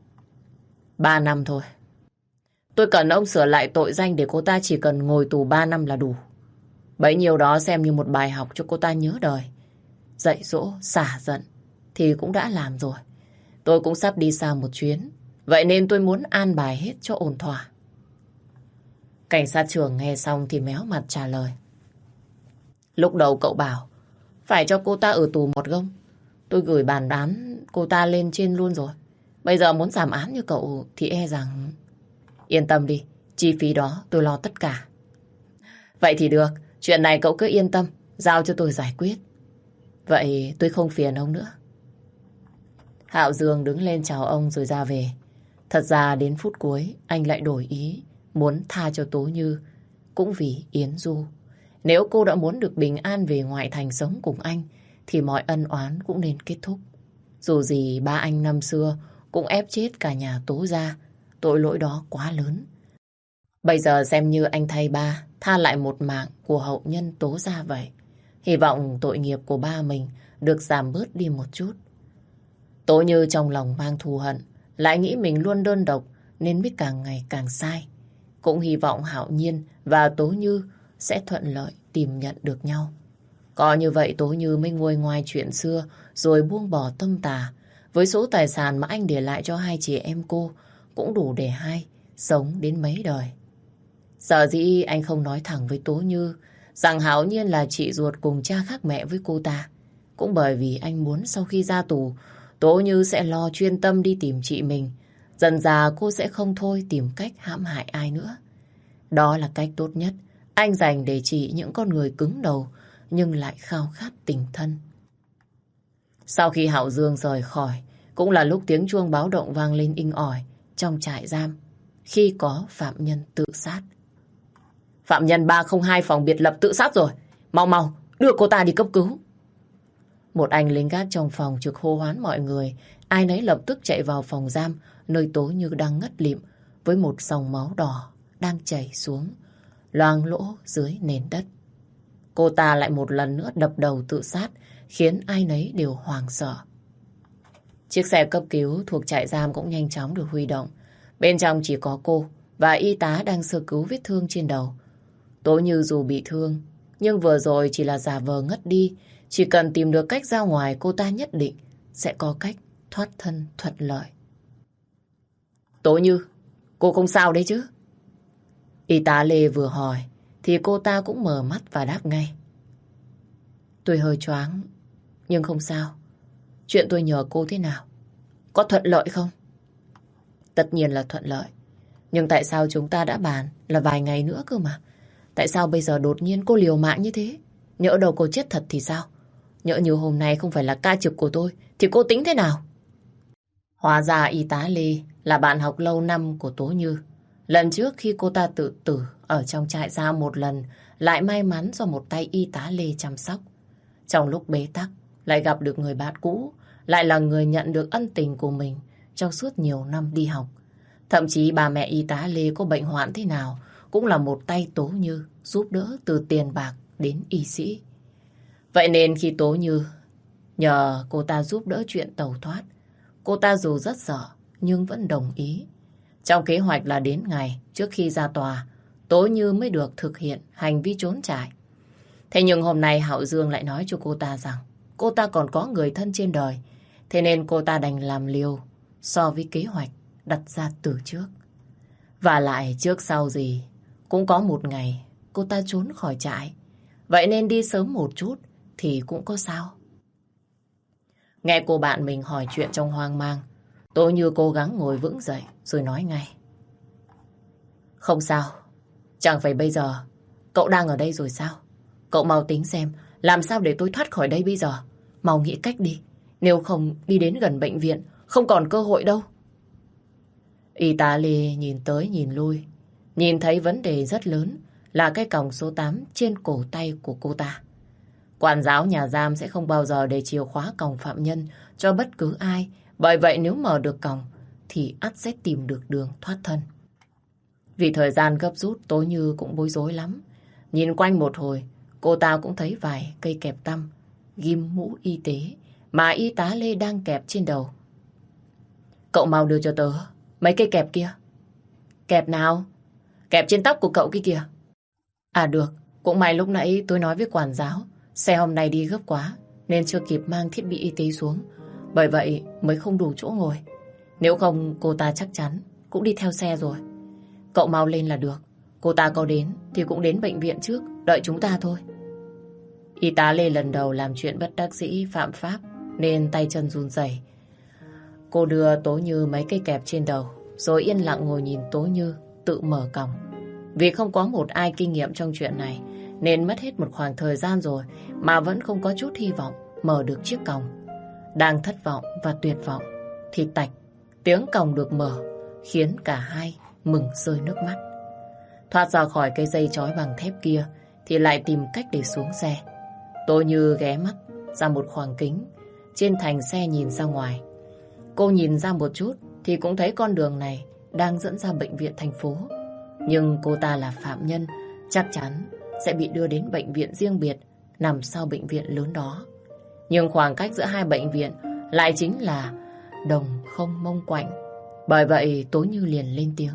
Speaker 1: Ba năm thôi. Tôi cần ông sửa lại tội danh để cô ta chỉ cần ngồi tù ba năm là đủ. Bấy nhiêu đó xem như một bài học cho cô ta nhớ đời. Dạy dỗ, xả giận thì cũng đã làm rồi. Tôi cũng sắp đi xa một chuyến. Vậy nên tôi muốn an bài hết cho ổn thỏa. Cảnh sát trưởng nghe xong thì méo mặt trả lời. Lúc đầu cậu bảo phải cho cô ta ở tù một gông. Tôi gửi bản án cô ta lên trên luôn rồi. Bây giờ muốn giảm án như cậu thì e rằng... Yên tâm đi, chi phí đó tôi lo tất cả. Vậy thì được, chuyện này cậu cứ yên tâm, giao cho tôi giải quyết. Vậy tôi không phiền ông nữa. Hạo Dương đứng lên chào ông rồi ra về. Thật ra đến phút cuối anh lại đổi ý, muốn tha cho Tố Như, cũng vì Yến Du. Nếu cô đã muốn được bình an về ngoại thành sống cùng anh, thì mọi ân oán cũng nên kết thúc. Dù gì ba anh năm xưa cũng ép chết cả nhà Tố gia, tội lỗi đó quá lớn. Bây giờ xem như anh thay ba, tha lại một mạng của hậu nhân Tố gia vậy. Hy vọng tội nghiệp của ba mình được giảm bớt đi một chút. Tố Như trong lòng mang thù hận, lại nghĩ mình luôn đơn độc nên mới càng ngày càng sai. Cũng hy vọng Hạo Nhiên và Tố Như sẽ thuận lợi tìm nhận được nhau. Có như vậy Tố Như mới nguôi ngoai chuyện xưa rồi buông bỏ tâm tà. Với số tài sản mà anh để lại cho hai chị em cô cũng đủ để hai sống đến mấy đời. Sở dĩ anh không nói thẳng với Tố Như rằng Hạo Nhiên là chị ruột cùng cha khác mẹ với cô ta, cũng bởi vì anh muốn sau khi ra tù, Tố Như sẽ lo chuyên tâm đi tìm chị mình. Dần dà cô sẽ không thôi tìm cách hãm hại ai nữa. Đó là cách tốt nhất anh dành để trị những con người cứng đầu nhưng lại khao khát tình thân. Sau khi Hạo Dương rời khỏi, cũng là lúc tiếng chuông báo động vang lên inh ỏi trong trại giam khi có phạm nhân tự sát. Phạm nhân ba không hai phòng biệt lập tự sát rồi. Mau mau, đưa cô ta đi cấp cứu. Một anh lính gác trong phòng trực hô hoán mọi người. Ai nấy lập tức chạy vào phòng giam, nơi Tố Như đang ngất lịm với một dòng máu đỏ đang chảy xuống, loang lỗ dưới nền đất. Cô ta lại một lần nữa đập đầu tự sát, khiến ai nấy đều hoảng sợ. Chiếc xe cấp cứu thuộc trại giam cũng nhanh chóng được huy động. Bên trong chỉ có cô và y tá đang sơ cứu vết thương trên đầu. Tố Như dù bị thương, nhưng vừa rồi chỉ là giả vờ ngất đi. Chỉ cần tìm được cách ra ngoài, cô ta nhất định sẽ có cách thoát thân thuận lợi. Tố Như, cô không sao đấy chứ? Y tá Lê vừa hỏi thì cô ta cũng mở mắt và đáp ngay. Tôi hơi choáng, nhưng không sao. Chuyện tôi nhờ cô thế nào? Có thuận lợi không? Tất nhiên là thuận lợi. Nhưng tại sao chúng ta đã bàn là vài ngày nữa cơ mà? Tại sao bây giờ đột nhiên cô liều mạng như thế? Nhỡ đầu cô chết thật thì sao? Nhỡ như hôm nay không phải là ca trực của tôi thì cô tính thế nào? Hóa ra y tá Lê là bạn học lâu năm của Tố Như. Lần trước khi cô ta tự tử ở trong trại giam một lần, lại may mắn do một tay y tá Lê chăm sóc. Trong lúc bế tắc lại gặp được người bạn cũ, lại là người nhận được ân tình của mình trong suốt nhiều năm đi học. Thậm chí bà mẹ y tá Lê có bệnh hoạn thế nào cũng là một tay Tố Như giúp đỡ từ tiền bạc đến y sĩ. Vậy nên khi Tố Như nhờ cô ta giúp đỡ chuyện tẩu thoát, cô ta dù rất sợ nhưng vẫn đồng ý. Trong kế hoạch là đến ngày trước khi ra tòa, Tố Như mới được thực hiện hành vi trốn trại. Thế nhưng hôm nay Hạo Dương lại nói cho cô ta rằng cô ta còn có người thân trên đời. Thế nên cô ta đành làm liều so với kế hoạch đặt ra từ trước. Và lại trước sau gì cũng có một ngày cô ta trốn khỏi trại. Vậy nên đi sớm một chút thì cũng có sao. Nghe cô bạn mình hỏi chuyện trong hoang mang, Tố Như cố gắng ngồi vững dậy rồi nói ngay. Không sao, chẳng phải bây giờ cậu đang ở đây rồi sao? Cậu mau tính xem làm sao để tôi thoát khỏi đây bây giờ. Mau nghĩ cách đi, nếu không đi đến gần bệnh viện không còn cơ hội đâu. Y tá Lê nhìn tới nhìn lui, nhìn thấy vấn đề rất lớn là cái còng số tám trên cổ tay của cô ta. Quản giáo nhà giam sẽ không bao giờ để chìa khóa còng phạm nhân cho bất cứ ai. Bởi vậy nếu mở được còng thì ắt sẽ tìm được đường thoát thân. Vì thời gian gấp rút, Tố Như cũng bối rối lắm. Nhìn quanh một hồi, cô ta cũng thấy vài cây kẹp tăm, ghim mũ y tế mà y tá Lê đang kẹp trên đầu. Cậu mau đưa cho tớ mấy cây kẹp kia. Kẹp nào? Kẹp trên tóc của cậu kia kìa. À được, cũng may lúc nãy tôi nói với quản giáo, xe hôm nay đi gấp quá nên chưa kịp mang thiết bị y tế xuống. Bởi vậy mới không đủ chỗ ngồi. Nếu không cô ta chắc chắn cũng đi theo xe rồi. Cậu mau lên là được. Cô ta có đến thì cũng đến bệnh viện trước, đợi chúng ta thôi. Y tá Lê lần đầu làm chuyện bất đắc dĩ phạm pháp nên tay chân run rẩy. Cô đưa Tố Như mấy cây kẹp trên đầu rồi yên lặng ngồi nhìn Tố Như tự mở còng. Vì không có một ai kinh nghiệm trong chuyện này nên mất hết một khoảng thời gian rồi mà vẫn không có chút hy vọng mở được chiếc còng. Đang thất vọng và tuyệt vọng thì tạch, tiếng còng được mở khiến cả hai mừng rơi nước mắt. Thoát ra khỏi cái dây trói bằng thép kia thì lại tìm cách để xuống xe. Tố Như ghé mắt ra một khoảng kính trên thành xe nhìn ra ngoài. Cô nhìn ra một chút thì cũng thấy con đường này đang dẫn ra bệnh viện thành phố. Nhưng cô ta là phạm nhân, chắc chắn sẽ bị đưa đến bệnh viện riêng biệt nằm sau bệnh viện lớn đó. Nhưng khoảng cách giữa hai bệnh viện lại chính là đồng không mông quạnh. Bởi vậy Tố Như liền lên tiếng.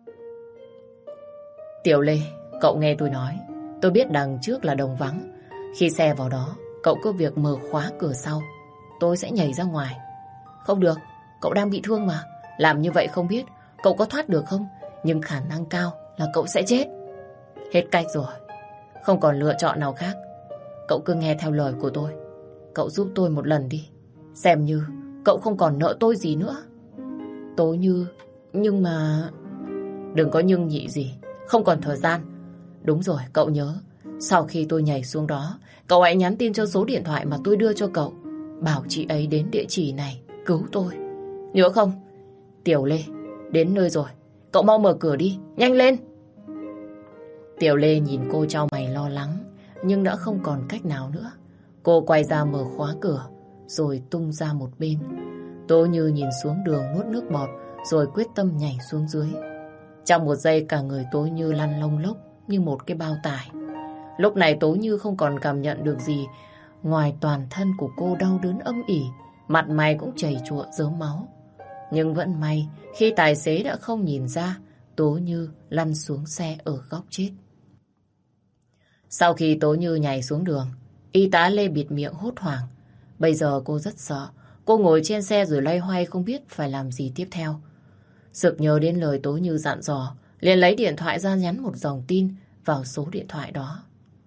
Speaker 1: Tiểu Lê, cậu nghe tôi nói. Tôi biết đằng trước là đồng vắng. Khi xe vào đó, cậu có việc mở khóa cửa sau. Tôi sẽ nhảy ra ngoài. Không được, cậu đang bị thương mà. Làm như vậy không biết cậu có thoát được không, nhưng khả năng cao là cậu sẽ chết. Hết cách rồi, không còn lựa chọn nào khác. Cậu cứ nghe theo lời của tôi. Cậu giúp tôi một lần đi, xem như cậu không còn nợ tôi gì nữa. Tố Như, nhưng mà... Đừng có nhưng nhị gì, không còn thời gian. Đúng rồi, cậu nhớ, sau khi tôi nhảy xuống đó, cậu hãy nhắn tin cho số điện thoại mà tôi đưa cho cậu, bảo chị ấy đến địa chỉ này cứu tôi. Nhớ không? Tiểu Lê, đến nơi rồi. Cậu mau mở cửa đi, nhanh lên. Tiểu Lê nhìn cô chau mày lo lắng, nhưng đã không còn cách nào nữa. Cô quay ra mở khóa cửa, rồi tung ra một bên. Tố Như nhìn xuống đường nuốt nước bọt, rồi quyết tâm nhảy xuống dưới. Trong một giây cả người Tố Như lăn lông lốc như một cái bao tải. Lúc này Tố Như không còn cảm nhận được gì ngoài toàn thân của cô đau đớn âm ỉ, mặt mày cũng chảy chụa rớm máu. Nhưng vẫn may khi tài xế đã không nhìn ra, Tố Như lăn xuống xe ở góc chết. Sau khi Tố Như nhảy xuống đường, y tá Lê bịt miệng hốt hoảng. Bây giờ cô rất sợ. Cô ngồi trên xe rồi loay hoay không biết phải làm gì tiếp theo. Sực nhớ đến lời Tố Như dặn dò, liền lấy điện thoại ra nhắn một dòng tin vào số điện thoại đó.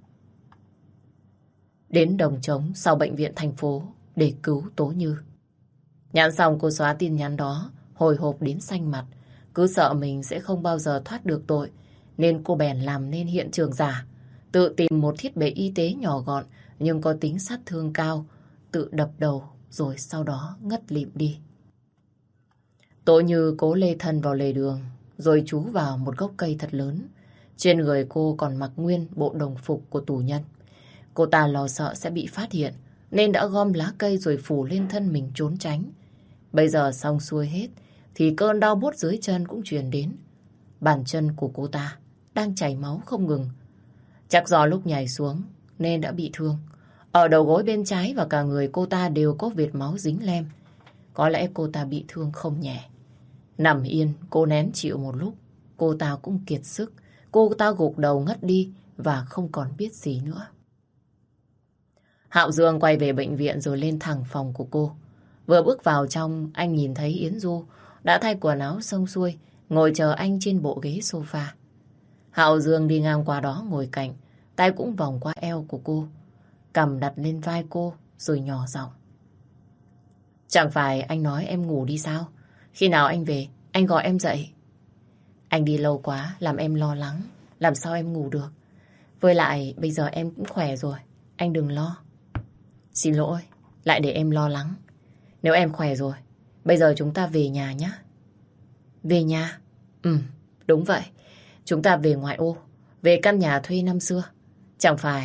Speaker 1: Đến Đồng Trống sau bệnh viện thành phố để cứu Tố Như. Nhắn xong cô xóa tin nhắn đó, hồi hộp đến xanh mặt. Cứ sợ mình sẽ không bao giờ thoát được tội, nên cô bèn làm nên hiện trường giả. Tự tìm một thiết bị y tế nhỏ gọn nhưng có tính sát thương cao, tự đập đầu rồi sau đó ngất lịm đi. Tố Như cố lê thân vào lề đường, rồi trú vào một gốc cây thật lớn. Trên người cô còn mặc nguyên bộ đồng phục của tù nhân. Cô ta lo sợ sẽ bị phát hiện, nên đã gom lá cây rồi phủ lên thân mình trốn tránh. Bây giờ xong xuôi hết, thì cơn đau buốt dưới chân cũng truyền đến. Bàn chân của cô ta đang chảy máu không ngừng. Chắc do lúc nhảy xuống nên đã bị thương. Ở đầu gối bên trái và cả người cô ta đều có vệt máu dính lem. Có lẽ cô ta bị thương không nhẹ. Nằm yên, cô nén chịu một lúc. Cô ta cũng kiệt sức. Cô ta gục đầu ngất đi và không còn biết gì nữa. Hạo Dương quay về bệnh viện rồi lên thẳng phòng của cô. Vừa bước vào trong, anh nhìn thấy Yến Du đã thay quần áo xong xuôi, ngồi chờ anh trên bộ ghế sofa. Hạo Dương đi ngang qua đó ngồi cạnh, tay cũng vòng qua eo của cô, cằm đặt lên vai cô rồi nhỏ giọng. Chẳng phải anh nói em ngủ đi sao? Khi nào anh về, anh gọi em dậy. Anh đi lâu quá, làm em lo lắng, làm sao em ngủ được. Với lại bây giờ em cũng khỏe rồi, anh đừng lo. Xin lỗi, lại để em lo lắng. Nếu em khỏe rồi, bây giờ chúng ta về nhà nhé. Về nhà? Ừ, đúng vậy. Chúng ta về ngoại ô, về căn nhà thuê năm xưa. Chẳng phải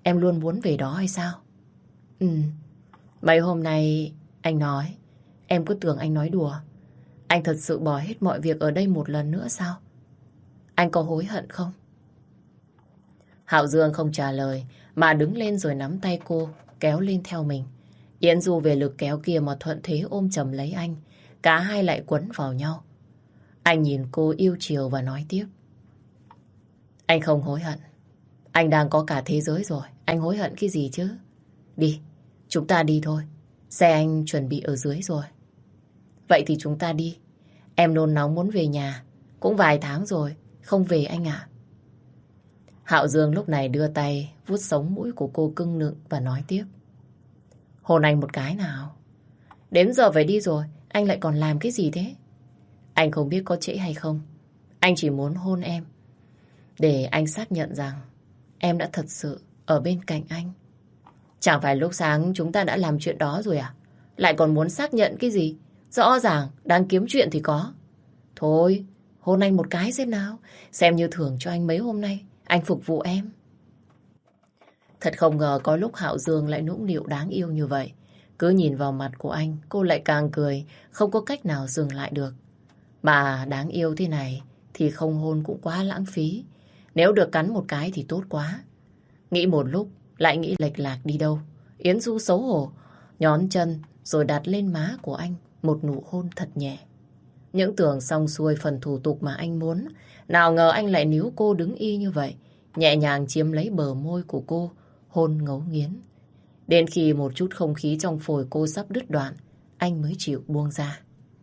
Speaker 1: em luôn muốn về đó hay sao? Ừ, mấy hôm nay anh nói, em cứ tưởng anh nói đùa. Anh thật sự bỏ hết mọi việc ở đây một lần nữa sao? Anh có hối hận không? Hạo Dương không trả lời, mà đứng lên rồi nắm tay cô, kéo lên theo mình. Yến Du về lực kéo kia mà thuận thế ôm chầm lấy anh. Cả hai lại quấn vào nhau. Anh nhìn cô yêu chiều và nói tiếp. Anh không hối hận. Anh đang có cả thế giới rồi. Anh hối hận cái gì chứ? Đi, chúng ta đi thôi. Xe anh chuẩn bị ở dưới rồi. Vậy thì chúng ta đi. Em nôn nóng muốn về nhà. Cũng vài tháng rồi, không về anh ạ. Hạo Dương lúc này đưa tay vuốt sống mũi của cô cưng nựng và nói tiếp. Hôn anh một cái nào. Đến giờ phải đi rồi, anh lại còn làm cái gì thế? Anh không biết có trễ hay không. Anh chỉ muốn hôn em, để anh xác nhận rằng em đã thật sự ở bên cạnh anh. Chẳng phải lúc sáng chúng ta đã làm chuyện đó rồi à? Lại còn muốn xác nhận cái gì? Rõ ràng đang kiếm chuyện thì có. Thôi, hôn anh một cái xem nào. Xem như thưởng cho anh mấy hôm nay anh phục vụ em. Thật không ngờ có lúc Hạo Dương lại nũng nịu đáng yêu như vậy. Cứ nhìn vào mặt của anh, cô lại càng cười, không có cách nào dừng lại được. Mà đáng yêu thế này thì không hôn cũng quá lãng phí. Nếu được cắn một cái thì tốt quá. Nghĩ một lúc, lại nghĩ lệch lạc đi đâu. Yến Du xấu hổ, nhón chân rồi đặt lên má của anh một nụ hôn thật nhẹ. Những tưởng xong xuôi phần thủ tục mà anh muốn, nào ngờ anh lại níu cô đứng y như vậy, nhẹ nhàng chiếm lấy bờ môi của cô, hôn ngấu nghiến. Đến khi một chút không khí trong phổi cô sắp đứt đoạn, anh mới chịu buông ra.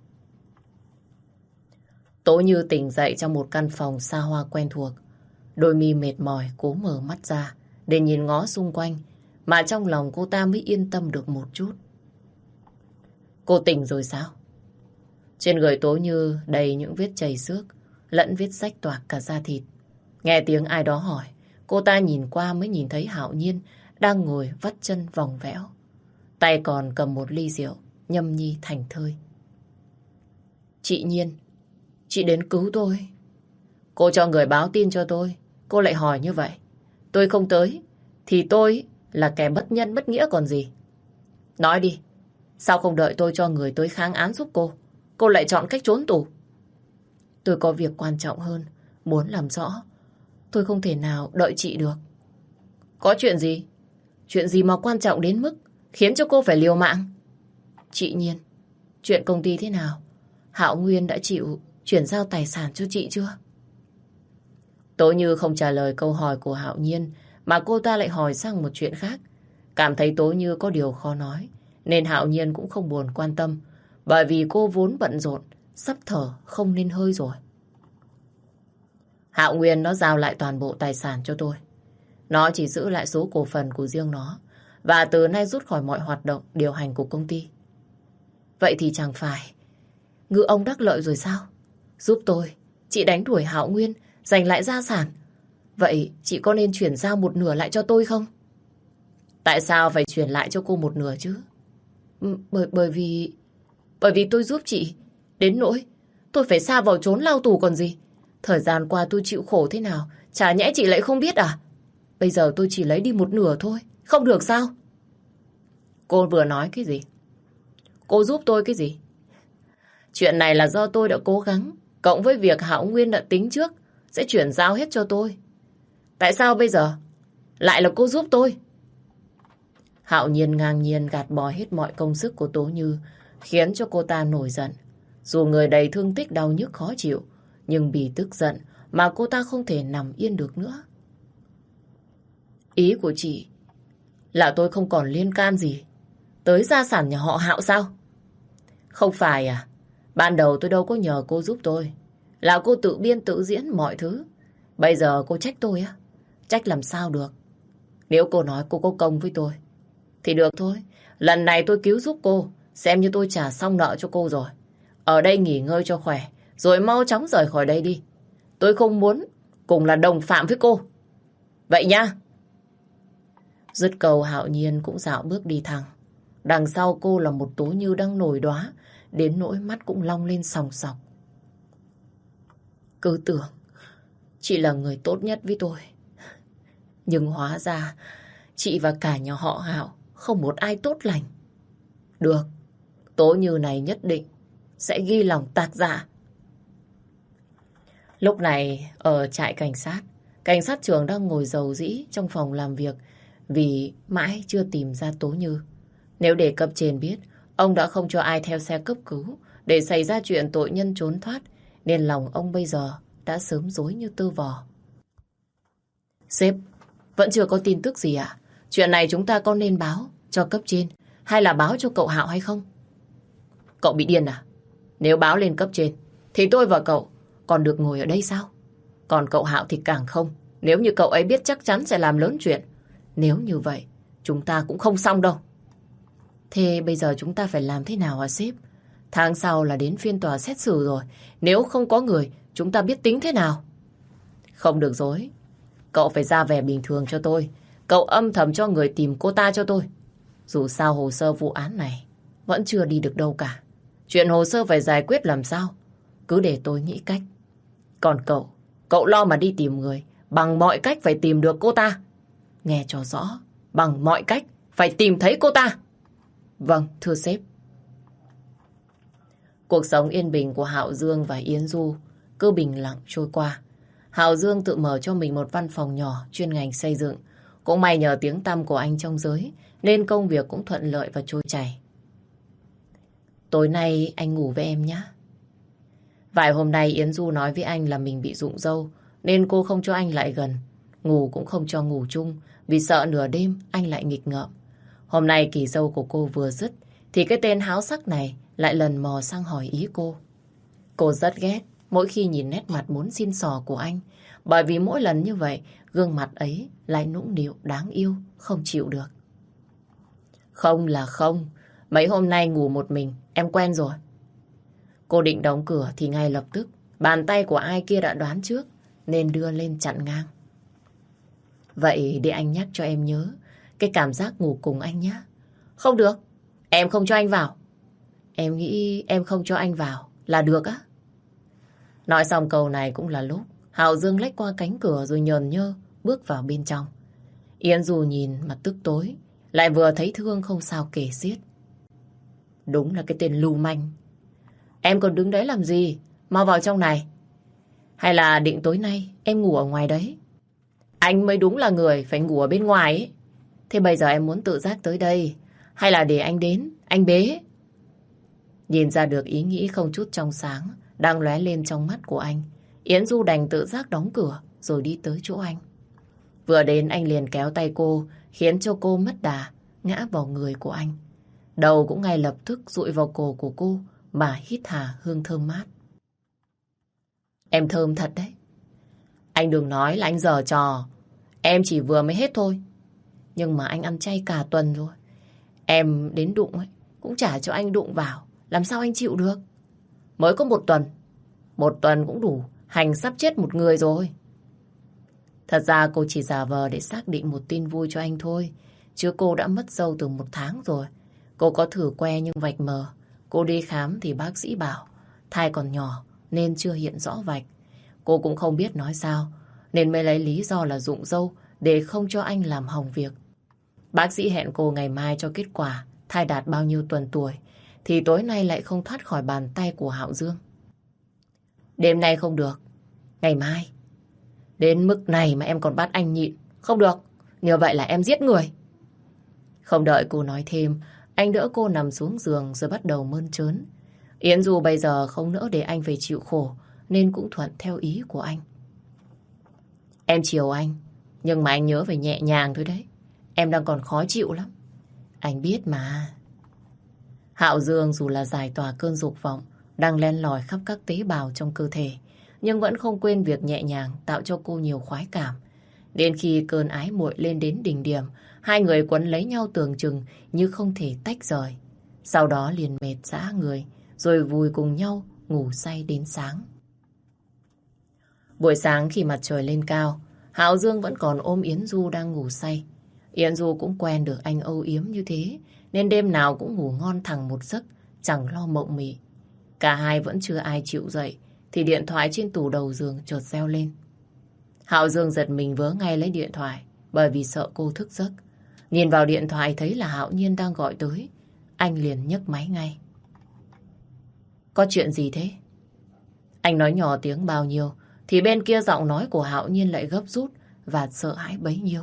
Speaker 1: Tố Như tỉnh dậy trong một căn phòng xa hoa quen thuộc. Đôi mi mệt mỏi cố mở mắt ra để nhìn ngó xung quanh, mà trong lòng cô ta mới yên tâm được một chút. Cô tỉnh rồi sao? Trên người Tố Như đầy những vết chảy xước, lẫn vết rách toạc cả da thịt. Nghe tiếng ai đó hỏi, cô ta nhìn qua mới nhìn thấy Hạo Nhiên đang ngồi vắt chân vòng vẽo. Tay còn cầm một ly rượu, nhâm nhi thành thơi. Chị Nhiên, chị đến cứu tôi. Cô cho người báo tin cho tôi, cô lại hỏi như vậy. Tôi không tới, thì tôi là kẻ bất nhân bất nghĩa còn gì. Nói đi, sao không đợi tôi cho người tới kháng án giúp cô? Cô lại chọn cách trốn tù. Tôi có việc quan trọng hơn, muốn làm rõ. Tôi không thể nào đợi chị được. Có chuyện gì? Chuyện gì mà quan trọng đến mức khiến cho cô phải liều mạng? Chị Nhiên, chuyện công ty thế nào? Hạo Nguyên đã chịu chuyển giao tài sản cho chị chưa? Tố Như không trả lời câu hỏi của Hạo Nhiên, mà cô ta lại hỏi sang một chuyện khác. Cảm thấy Tố Như có điều khó nói, nên Hạo Nhiên cũng không buồn quan tâm, bởi vì cô vốn bận rộn, sắp thở không nên hơi rồi. Hạo Nguyên nó giao lại toàn bộ tài sản cho tôi. Nó chỉ giữ lại số cổ phần của riêng nó, và từ nay rút khỏi mọi hoạt động điều hành của công ty. Vậy thì chẳng phải ngư ông đắc lợi rồi sao? Giúp tôi, chị đánh đuổi Hạo Nguyên, giành lại gia sản. Vậy chị có nên chuyển giao một nửa lại cho tôi không? Tại sao phải chuyển lại cho cô một nửa chứ? Bởi, bởi vì... Bởi vì tôi giúp chị. Đến nỗi tôi phải sa vào trốn lao tù còn gì. Thời gian qua tôi chịu khổ thế nào, chả nhẽ chị lại không biết à? Bây giờ tôi chỉ lấy đi một nửa thôi, không được sao? Cô vừa nói cái gì? Cô giúp tôi cái gì? Chuyện này là do tôi đã cố gắng, cộng với việc Hạo Nguyên đã tính trước sẽ chuyển giao hết cho tôi. Tại sao bây giờ lại là cô giúp tôi? Hạo Nhiên ngang nhiên gạt bỏ hết mọi công sức của Tố Như, khiến cho cô ta nổi giận. Dù người đầy thương tích đau nhức khó chịu, nhưng vì tức giận mà cô ta không thể nằm yên được nữa. Ý của chị là tôi không còn liên can gì tới gia sản nhà họ Hạo sao? Không phải à? Ban đầu tôi đâu có nhờ cô giúp tôi. Là cô tự biên tự diễn mọi thứ. Bây giờ cô trách tôi á? Trách làm sao được? Nếu cô nói cô có công với tôi thì được thôi. Lần này tôi cứu giúp cô, xem như tôi trả xong nợ cho cô rồi. Ở đây nghỉ ngơi cho khỏe, rồi mau chóng rời khỏi đây đi. Tôi không muốn cùng là đồng phạm với cô. Vậy nha. Dứt câu Hạo Nhiên cũng dạo bước đi thẳng. Đằng sau cô là một Tố Như đang nổi đóa, đến nỗi mắt cũng long lên sòng sọc. Cứ tưởng chị là người tốt nhất với tôi. Nhưng hóa ra chị và cả nhà họ Hạo không một ai tốt lành. Được, Tố Như này nhất định sẽ ghi lòng tạc dạ. Lúc này ở trại cảnh sát, cảnh sát trưởng đang ngồi rầu rĩ trong phòng làm việc vì mãi chưa tìm ra Tố Như. Nếu để cấp trên biết, ông đã không cho ai theo xe cấp cứu để xảy ra chuyện tội nhân trốn thoát, nên lòng ông bây giờ đã sớm rối như tơ vò. Sếp, vẫn chưa có tin tức gì à? Chuyện này chúng ta có nên báo cho cấp trên hay là báo cho cậu Hạo hay không? Cậu bị điên à? Nếu báo lên cấp trên thì tôi và cậu còn được ngồi ở đây sao? Còn cậu Hạo thì càng không. Nếu như cậu ấy biết chắc chắn sẽ làm lớn chuyện. Nếu như vậy, chúng ta cũng không xong đâu. Thế bây giờ chúng ta phải làm thế nào hả sếp? Tháng sau là đến phiên tòa xét xử rồi. Nếu không có người, chúng ta biết tính thế nào? Không được dối. Cậu phải ra vẻ bình thường cho tôi. Cậu âm thầm cho người tìm cô ta cho tôi. Dù sao hồ sơ vụ án này vẫn chưa đi được đâu cả. Chuyện hồ sơ phải giải quyết làm sao? Cứ để tôi nghĩ cách. Còn cậu, cậu lo mà đi tìm người. Bằng mọi cách phải tìm được cô ta. Nghe cho rõ. Bằng mọi cách phải tìm thấy cô ta. Vâng, thưa sếp. Cuộc sống yên bình của Hạo Dương và Yến Du cứ bình lặng trôi qua. Hạo Dương tự mở cho mình một văn phòng nhỏ chuyên ngành xây dựng. Cũng may nhờ tiếng tăm của anh trong giới nên công việc cũng thuận lợi và trôi chảy. Tối nay anh ngủ với em nhé. Vài hôm nay Yến Du nói với anh là mình bị rụng râu nên cô không cho anh lại gần. Ngủ cũng không cho ngủ chung vì sợ nửa đêm anh lại nghịch ngợm. Hôm nay kỳ dâu của cô vừa dứt thì cái tên háo sắc này lại lần mò sang hỏi ý cô. Cô rất ghét mỗi khi nhìn nét mặt muốn xin xò của anh, bởi vì mỗi lần như vậy gương mặt ấy lại nũng nịu đáng yêu, không chịu được. Không là không, mấy hôm nay ngủ một mình em quen rồi. Cô định đóng cửa thì ngay lập tức bàn tay của ai kia đã đoán trước nên đưa lên chặn ngang. Vậy để anh nhắc cho em nhớ cái cảm giác ngủ cùng anh nhé. Không được, em không cho anh vào. Em nghĩ em không cho anh vào là được á. Nói xong câu này cũng là lúc Hạo Dương lách qua cánh cửa rồi nhờn nhơ bước vào bên trong. Yến Du nhìn mặt tức tối, lại vừa thấy thương không sao kể xiết. Đúng là cái tên lưu manh. Em còn đứng đấy làm gì? Mau vào trong này. Hay là định tối nay em ngủ ở ngoài đấy? Anh mới đúng là người phải ngủ ở bên ngoài ấy. Thế bây giờ em muốn tự giác tới đây hay là để anh đến, anh bế? Nhìn ra được ý nghĩ không chút trong sáng đang lóe lên trong mắt của anh, Yến Du đành tự giác đóng cửa rồi đi tới chỗ anh. Vừa đến anh liền kéo tay cô, khiến cho cô mất đà, ngã vào người của anh. Đầu cũng ngay lập tức dụi vào cổ của cô mà hít hà hương thơm mát. Em thơm thật đấy. Anh đừng nói là anh giở trò. Em chỉ vừa mới hết thôi. Nhưng mà anh ăn chay cả tuần rồi. Em đến đụng ấy cũng chả cho anh đụng vào. Làm sao anh chịu được? Mới có một tuần. Một tuần cũng đủ hành sắp chết một người rồi. Thật ra cô chỉ giả vờ để xác định một tin vui cho anh thôi. Chứ cô đã mất dâu từ một tháng rồi. Cô có thử que nhưng vạch mờ. Cô đi khám thì bác sĩ bảo thai còn nhỏ nên chưa hiện rõ vạch. Cô cũng không biết nói sao nên mới lấy lý do là rụng râu để không cho anh làm hỏng việc. Bác sĩ hẹn cô ngày mai cho kết quả thai đạt bao nhiêu tuần tuổi thì tối nay lại không thoát khỏi bàn tay của Hạo Dương. Đêm nay không được, ngày mai. Đến mức này mà em còn bắt anh nhịn. Không được, như vậy là em giết người. Không đợi cô nói thêm, anh đỡ cô nằm xuống giường rồi bắt đầu mơn trớn. Yến Du bây giờ không nỡ để anh phải chịu khổ nên cũng thuận theo ý của anh. Em chiều anh, nhưng mà anh nhớ phải nhẹ nhàng thôi đấy. Em đang còn khó chịu lắm. Anh biết mà. Hạo Dương dù là giải tỏa cơn dục vọng đang len lỏi khắp các tế bào trong cơ thể, nhưng vẫn không quên việc nhẹ nhàng tạo cho cô nhiều khoái cảm. Đến khi cơn ái muội lên đến đỉnh điểm, hai người quấn lấy nhau tưởng chừng như không thể tách rời. Sau đó liền mệt rã người, rồi vùi cùng nhau ngủ say đến sáng. Buổi sáng khi mặt trời lên cao, Hạo Dương vẫn còn ôm Yến Du đang ngủ say. Yến Du cũng quen được anh âu yếm như thế, nên đêm nào cũng ngủ ngon thẳng một giấc, chẳng lo mộng mị. Cả hai vẫn chưa ai chịu dậy, thì điện thoại trên tủ đầu giường chợt reo lên. Hạo Dương giật mình vớ ngay lấy điện thoại, bởi vì sợ cô thức giấc. Nhìn vào điện thoại thấy là Hạo Nhiên đang gọi tới. Anh liền nhấc máy ngay. Có chuyện gì thế? Anh nói nhỏ tiếng bao nhiêu thì bên kia giọng nói của Hạo Nhiên lại gấp rút và sợ hãi bấy nhiêu.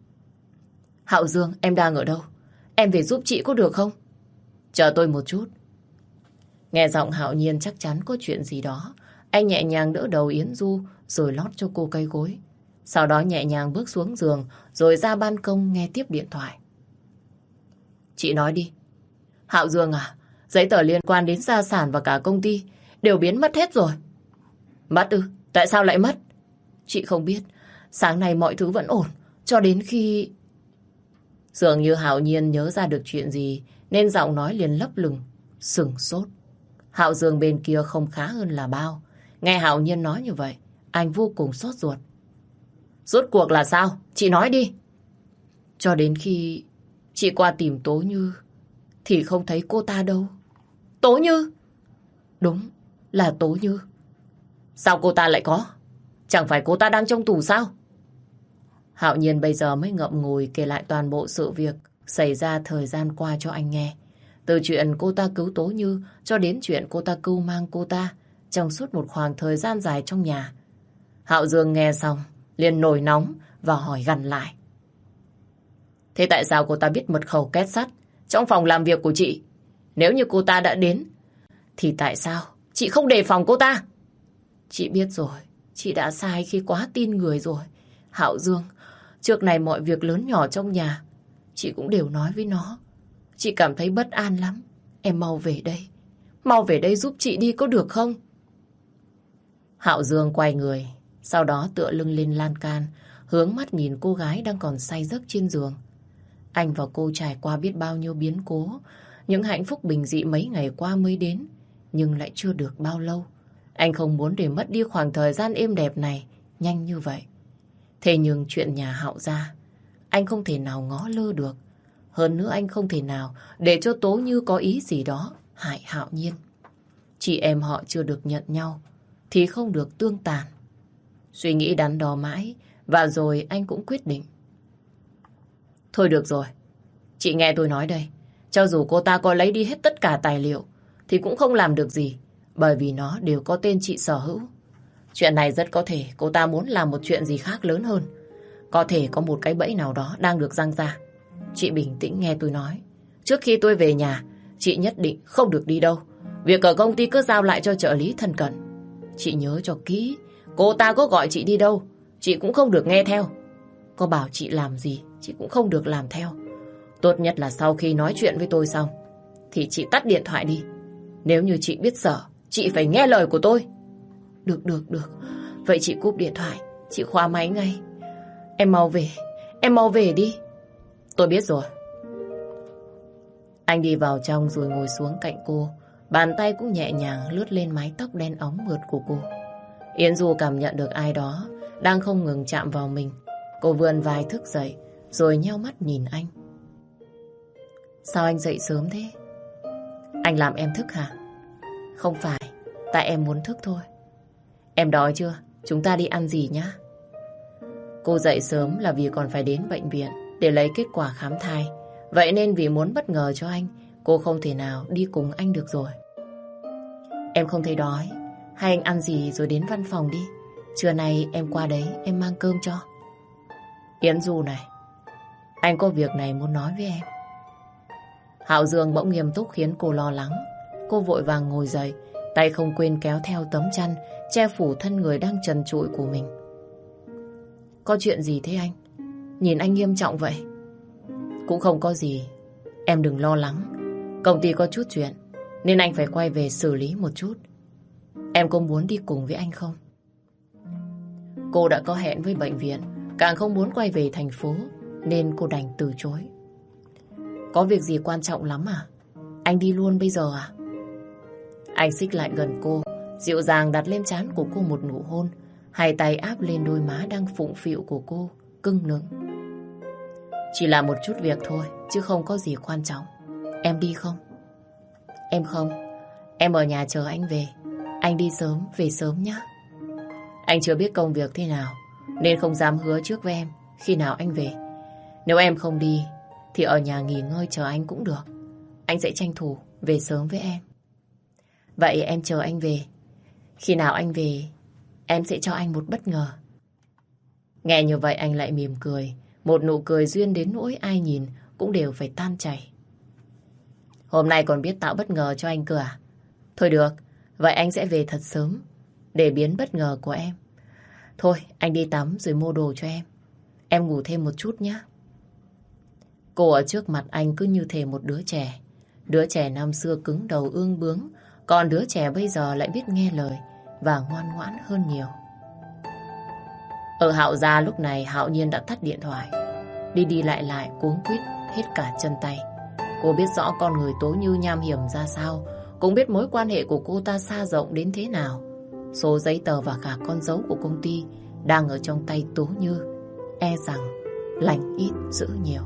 Speaker 1: Hạo Dương, em đang ở đâu? Em về giúp chị có được không? Chờ tôi một chút. Nghe giọng Hạo Nhiên chắc chắn có chuyện gì đó. Anh nhẹ nhàng đỡ đầu Yến Du rồi lót cho cô cây gối. Sau đó nhẹ nhàng bước xuống giường rồi ra ban công nghe tiếp điện thoại. Chị nói đi. Hạo Dương à, giấy tờ liên quan đến gia sản và cả công ty đều biến mất hết rồi. Mất ư? Tại sao lại mất? Chị không biết. Sáng nay mọi thứ vẫn ổn cho đến khi... Dường như Hạo Nhiên nhớ ra được chuyện gì nên giọng nói liền lấp lửng, sửng sốt. Hạo Dương bên kia không khá hơn là bao. Nghe Hạo Nhiên nói như vậy, anh vô cùng sốt ruột. Rốt cuộc là sao? Chị nói đi. Cho đến khi chị qua tìm Tố Như thì không thấy cô ta đâu. Tố Như? Đúng, là Tố Như. Sao cô ta lại có? Chẳng phải cô ta đang trong tù sao? Hạo Nhiên bây giờ mới ngậm ngùi kể lại toàn bộ sự việc xảy ra thời gian qua cho anh nghe. Từ chuyện cô ta cứu Tố Như cho đến chuyện cô ta cưu mang cô ta trong suốt một khoảng thời gian dài trong nhà. Hạo Dương nghe xong liền nổi nóng và hỏi gằn lại. Thế tại sao cô ta biết mật khẩu két sắt trong phòng làm việc của chị? Nếu như cô ta đã đến thì tại sao chị không đề phòng cô ta? Chị biết rồi, chị đã sai khi quá tin người rồi. Hạo Dương, trước này mọi việc lớn nhỏ trong nhà chị cũng đều nói với nó. Chị cảm thấy bất an lắm. Em mau về đây. Mau về đây giúp chị đi có được không? Hạo Dương quay người, sau đó tựa lưng lên lan can, hướng mắt nhìn cô gái đang còn say giấc trên giường. Anh và cô trải qua biết bao nhiêu biến cố. Những hạnh phúc bình dị mấy ngày qua mới đến, nhưng lại chưa được bao lâu. Anh không muốn để mất đi khoảng thời gian êm đẹp này nhanh như vậy. Thế nhưng chuyện nhà Hạo gia, anh không thể nào ngó lơ được. Hơn nữa anh không thể nào để cho Tố Như có ý gì đó hại Hạo Nhiên. Chị em họ chưa được nhận nhau thì không được tương tàn. Suy nghĩ đắn đo mãi và rồi anh cũng quyết định. Thôi được rồi, chị nghe tôi nói đây. Cho dù cô ta có lấy đi hết tất cả tài liệu thì cũng không làm được gì, bởi vì nó đều có tên chị sở hữu. Chuyện này rất có thể cô ta muốn làm một chuyện gì khác lớn hơn. Có thể có một cái bẫy nào đó đang được giăng ra. Chị bình tĩnh nghe tôi nói. Trước khi tôi về nhà, chị nhất định không được đi đâu. Việc ở công ty cứ giao lại cho trợ lý thân cận. Chị nhớ cho kỹ, cô ta có gọi chị đi đâu, chị cũng không được nghe theo. Có bảo chị làm gì, chị cũng không được làm theo. Tốt nhất là sau khi nói chuyện với tôi xong thì chị tắt điện thoại đi. Nếu như chị biết sợ, chị phải nghe lời của tôi. Được, được, được. Vậy chị cúp điện thoại, chị khóa máy ngay. Em mau về, em mau về đi. Tôi biết rồi. Anh đi vào trong rồi ngồi xuống cạnh cô. Bàn tay cũng nhẹ nhàng lướt lên mái tóc đen óng mượt của cô. Yến Du cảm nhận được ai đó đang không ngừng chạm vào mình. Cô vươn vai thức dậy rồi nheo mắt nhìn anh. Sao anh dậy sớm thế? Anh làm em thức hả? Không phải, tại em muốn thức thôi. Em đói chưa? Chúng ta đi ăn gì nhá? Cô dậy sớm là vì còn phải đến bệnh viện để lấy kết quả khám thai. Vậy nên vì muốn bất ngờ cho anh, cô không thể nào đi cùng anh được rồi. Em không thấy đói. Hay anh ăn gì rồi đến văn phòng đi. Trưa nay em qua đấy, em mang cơm cho. Yến Du này, anh có việc này muốn nói với em. Hạo Dương bỗng nghiêm túc khiến cô lo lắng. Cô vội vàng ngồi dậy, tay không quên kéo theo tấm chăn che phủ thân người đang trần trụi của mình. Có chuyện gì thế anh? Nhìn anh nghiêm trọng vậy. Cũng không có gì. Em đừng lo lắng. Công ty có chút chuyện nên anh phải quay về xử lý một chút. Em có muốn đi cùng với anh không? Cô đã có hẹn với bệnh viện, càng không muốn quay về thành phố nên cô đành từ chối. Có việc gì quan trọng lắm à? Anh đi luôn bây giờ à? Anh xích lại gần cô, dịu dàng đặt lên trán của cô một nụ hôn, hai tay áp lên đôi má đang phụng phịu của cô, cưng nựng. Chỉ là một chút việc thôi, chứ không có gì quan trọng. Em đi không? Em không. Em ở nhà chờ anh về. Anh đi sớm, về sớm nhé. Anh chưa biết công việc thế nào, nên không dám hứa trước với em khi nào anh về. Nếu em không đi, thì ở nhà nghỉ ngơi chờ anh cũng được. Anh sẽ tranh thủ về sớm với em. Vậy em chờ anh về. Khi nào anh về, em sẽ cho anh một bất ngờ. Nghe như vậy anh lại mỉm cười. Một nụ cười duyên đến nỗi ai nhìn cũng đều phải tan chảy. Hôm nay còn biết tạo bất ngờ cho anh cơ à? Thôi được, vậy anh sẽ về thật sớm để biến bất ngờ của em. Thôi, anh đi tắm rồi mua đồ cho em. Em ngủ thêm một chút nhé. Cô ở trước mặt anh cứ như thể một đứa trẻ. Đứa trẻ năm xưa cứng đầu ương bướng, còn đứa trẻ bây giờ lại biết nghe lời và ngoan ngoãn hơn nhiều. Ở Hạo gia lúc này Hạo Nhiên đã tắt điện thoại. Đi đi lại lại cuống quýt hết cả chân tay. Cô biết rõ con người Tố Như nham hiểm ra sao, cũng biết mối quan hệ của cô ta xa rộng đến thế nào. Số giấy tờ và cả con dấu của công ty đang ở trong tay Tố Như. E rằng lành ít dữ nhiều.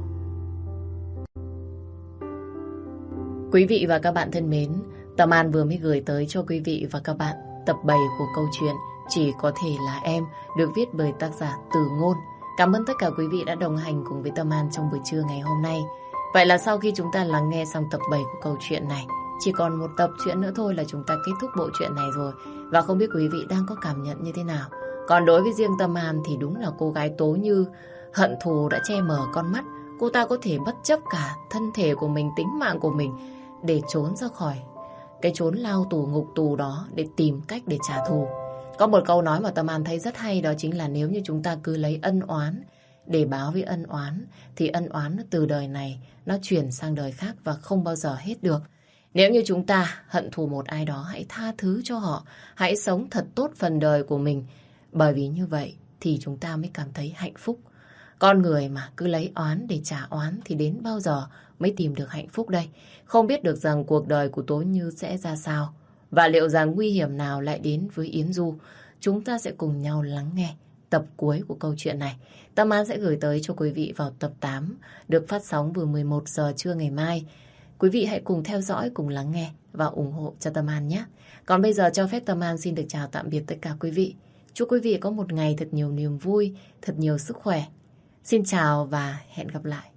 Speaker 1: Quý vị và các bạn thân mến, Tâm An vừa mới gửi tới cho quý vị và các bạn tập bảy của câu chuyện Chỉ Có Thể Là Em, được viết bởi tác giả Từ Ngôn. Cảm ơn tất cả quý vị đã đồng hành cùng với Tâm An trong buổi trưa ngày hôm nay. Vậy là sau khi chúng ta lắng nghe xong tập bảy của câu chuyện này, chỉ còn một tập truyện nữa thôi là chúng ta kết thúc bộ truyện này rồi. Và không biết quý vị đang có cảm nhận như thế nào. Còn đối với riêng Tâm An thì đúng là cô gái Tố Như hận thù đã che mờ con mắt. Cô ta có thể bất chấp cả thân thể của mình, tính mạng của mình để trốn ra khỏi cái chốn lao tù ngục tù đó, để tìm cách để trả thù. Có một câu nói mà Tâm An thấy rất hay, đó chính là nếu như chúng ta cứ lấy ân oán để báo với ân oán thì ân oán từ đời này nó chuyển sang đời khác và không bao giờ hết được. Nếu như chúng ta hận thù một ai đó, hãy tha thứ cho họ, hãy sống thật tốt phần đời của mình, bởi vì như vậy thì chúng ta mới cảm thấy hạnh phúc. Con người mà cứ lấy oán để trả oán thì đến bao giờ mới tìm được hạnh phúc đây? Không biết được rằng cuộc đời của Tố Như sẽ ra sao, và liệu rằng nguy hiểm nào lại đến với Yến Du. Chúng ta sẽ cùng nhau lắng nghe tập cuối của câu chuyện này. Tâm An sẽ gửi tới cho quý vị vào tập tám, được phát sóng vừa mười một giờ trưa ngày mai. Quý vị hãy cùng theo dõi, cùng lắng nghe và ủng hộ cho Tâm An nhé. Còn bây giờ cho phép Tâm An xin được chào tạm biệt tất cả quý vị. Chúc quý vị có một ngày thật nhiều niềm vui, thật nhiều sức khỏe. Xin chào và hẹn gặp lại.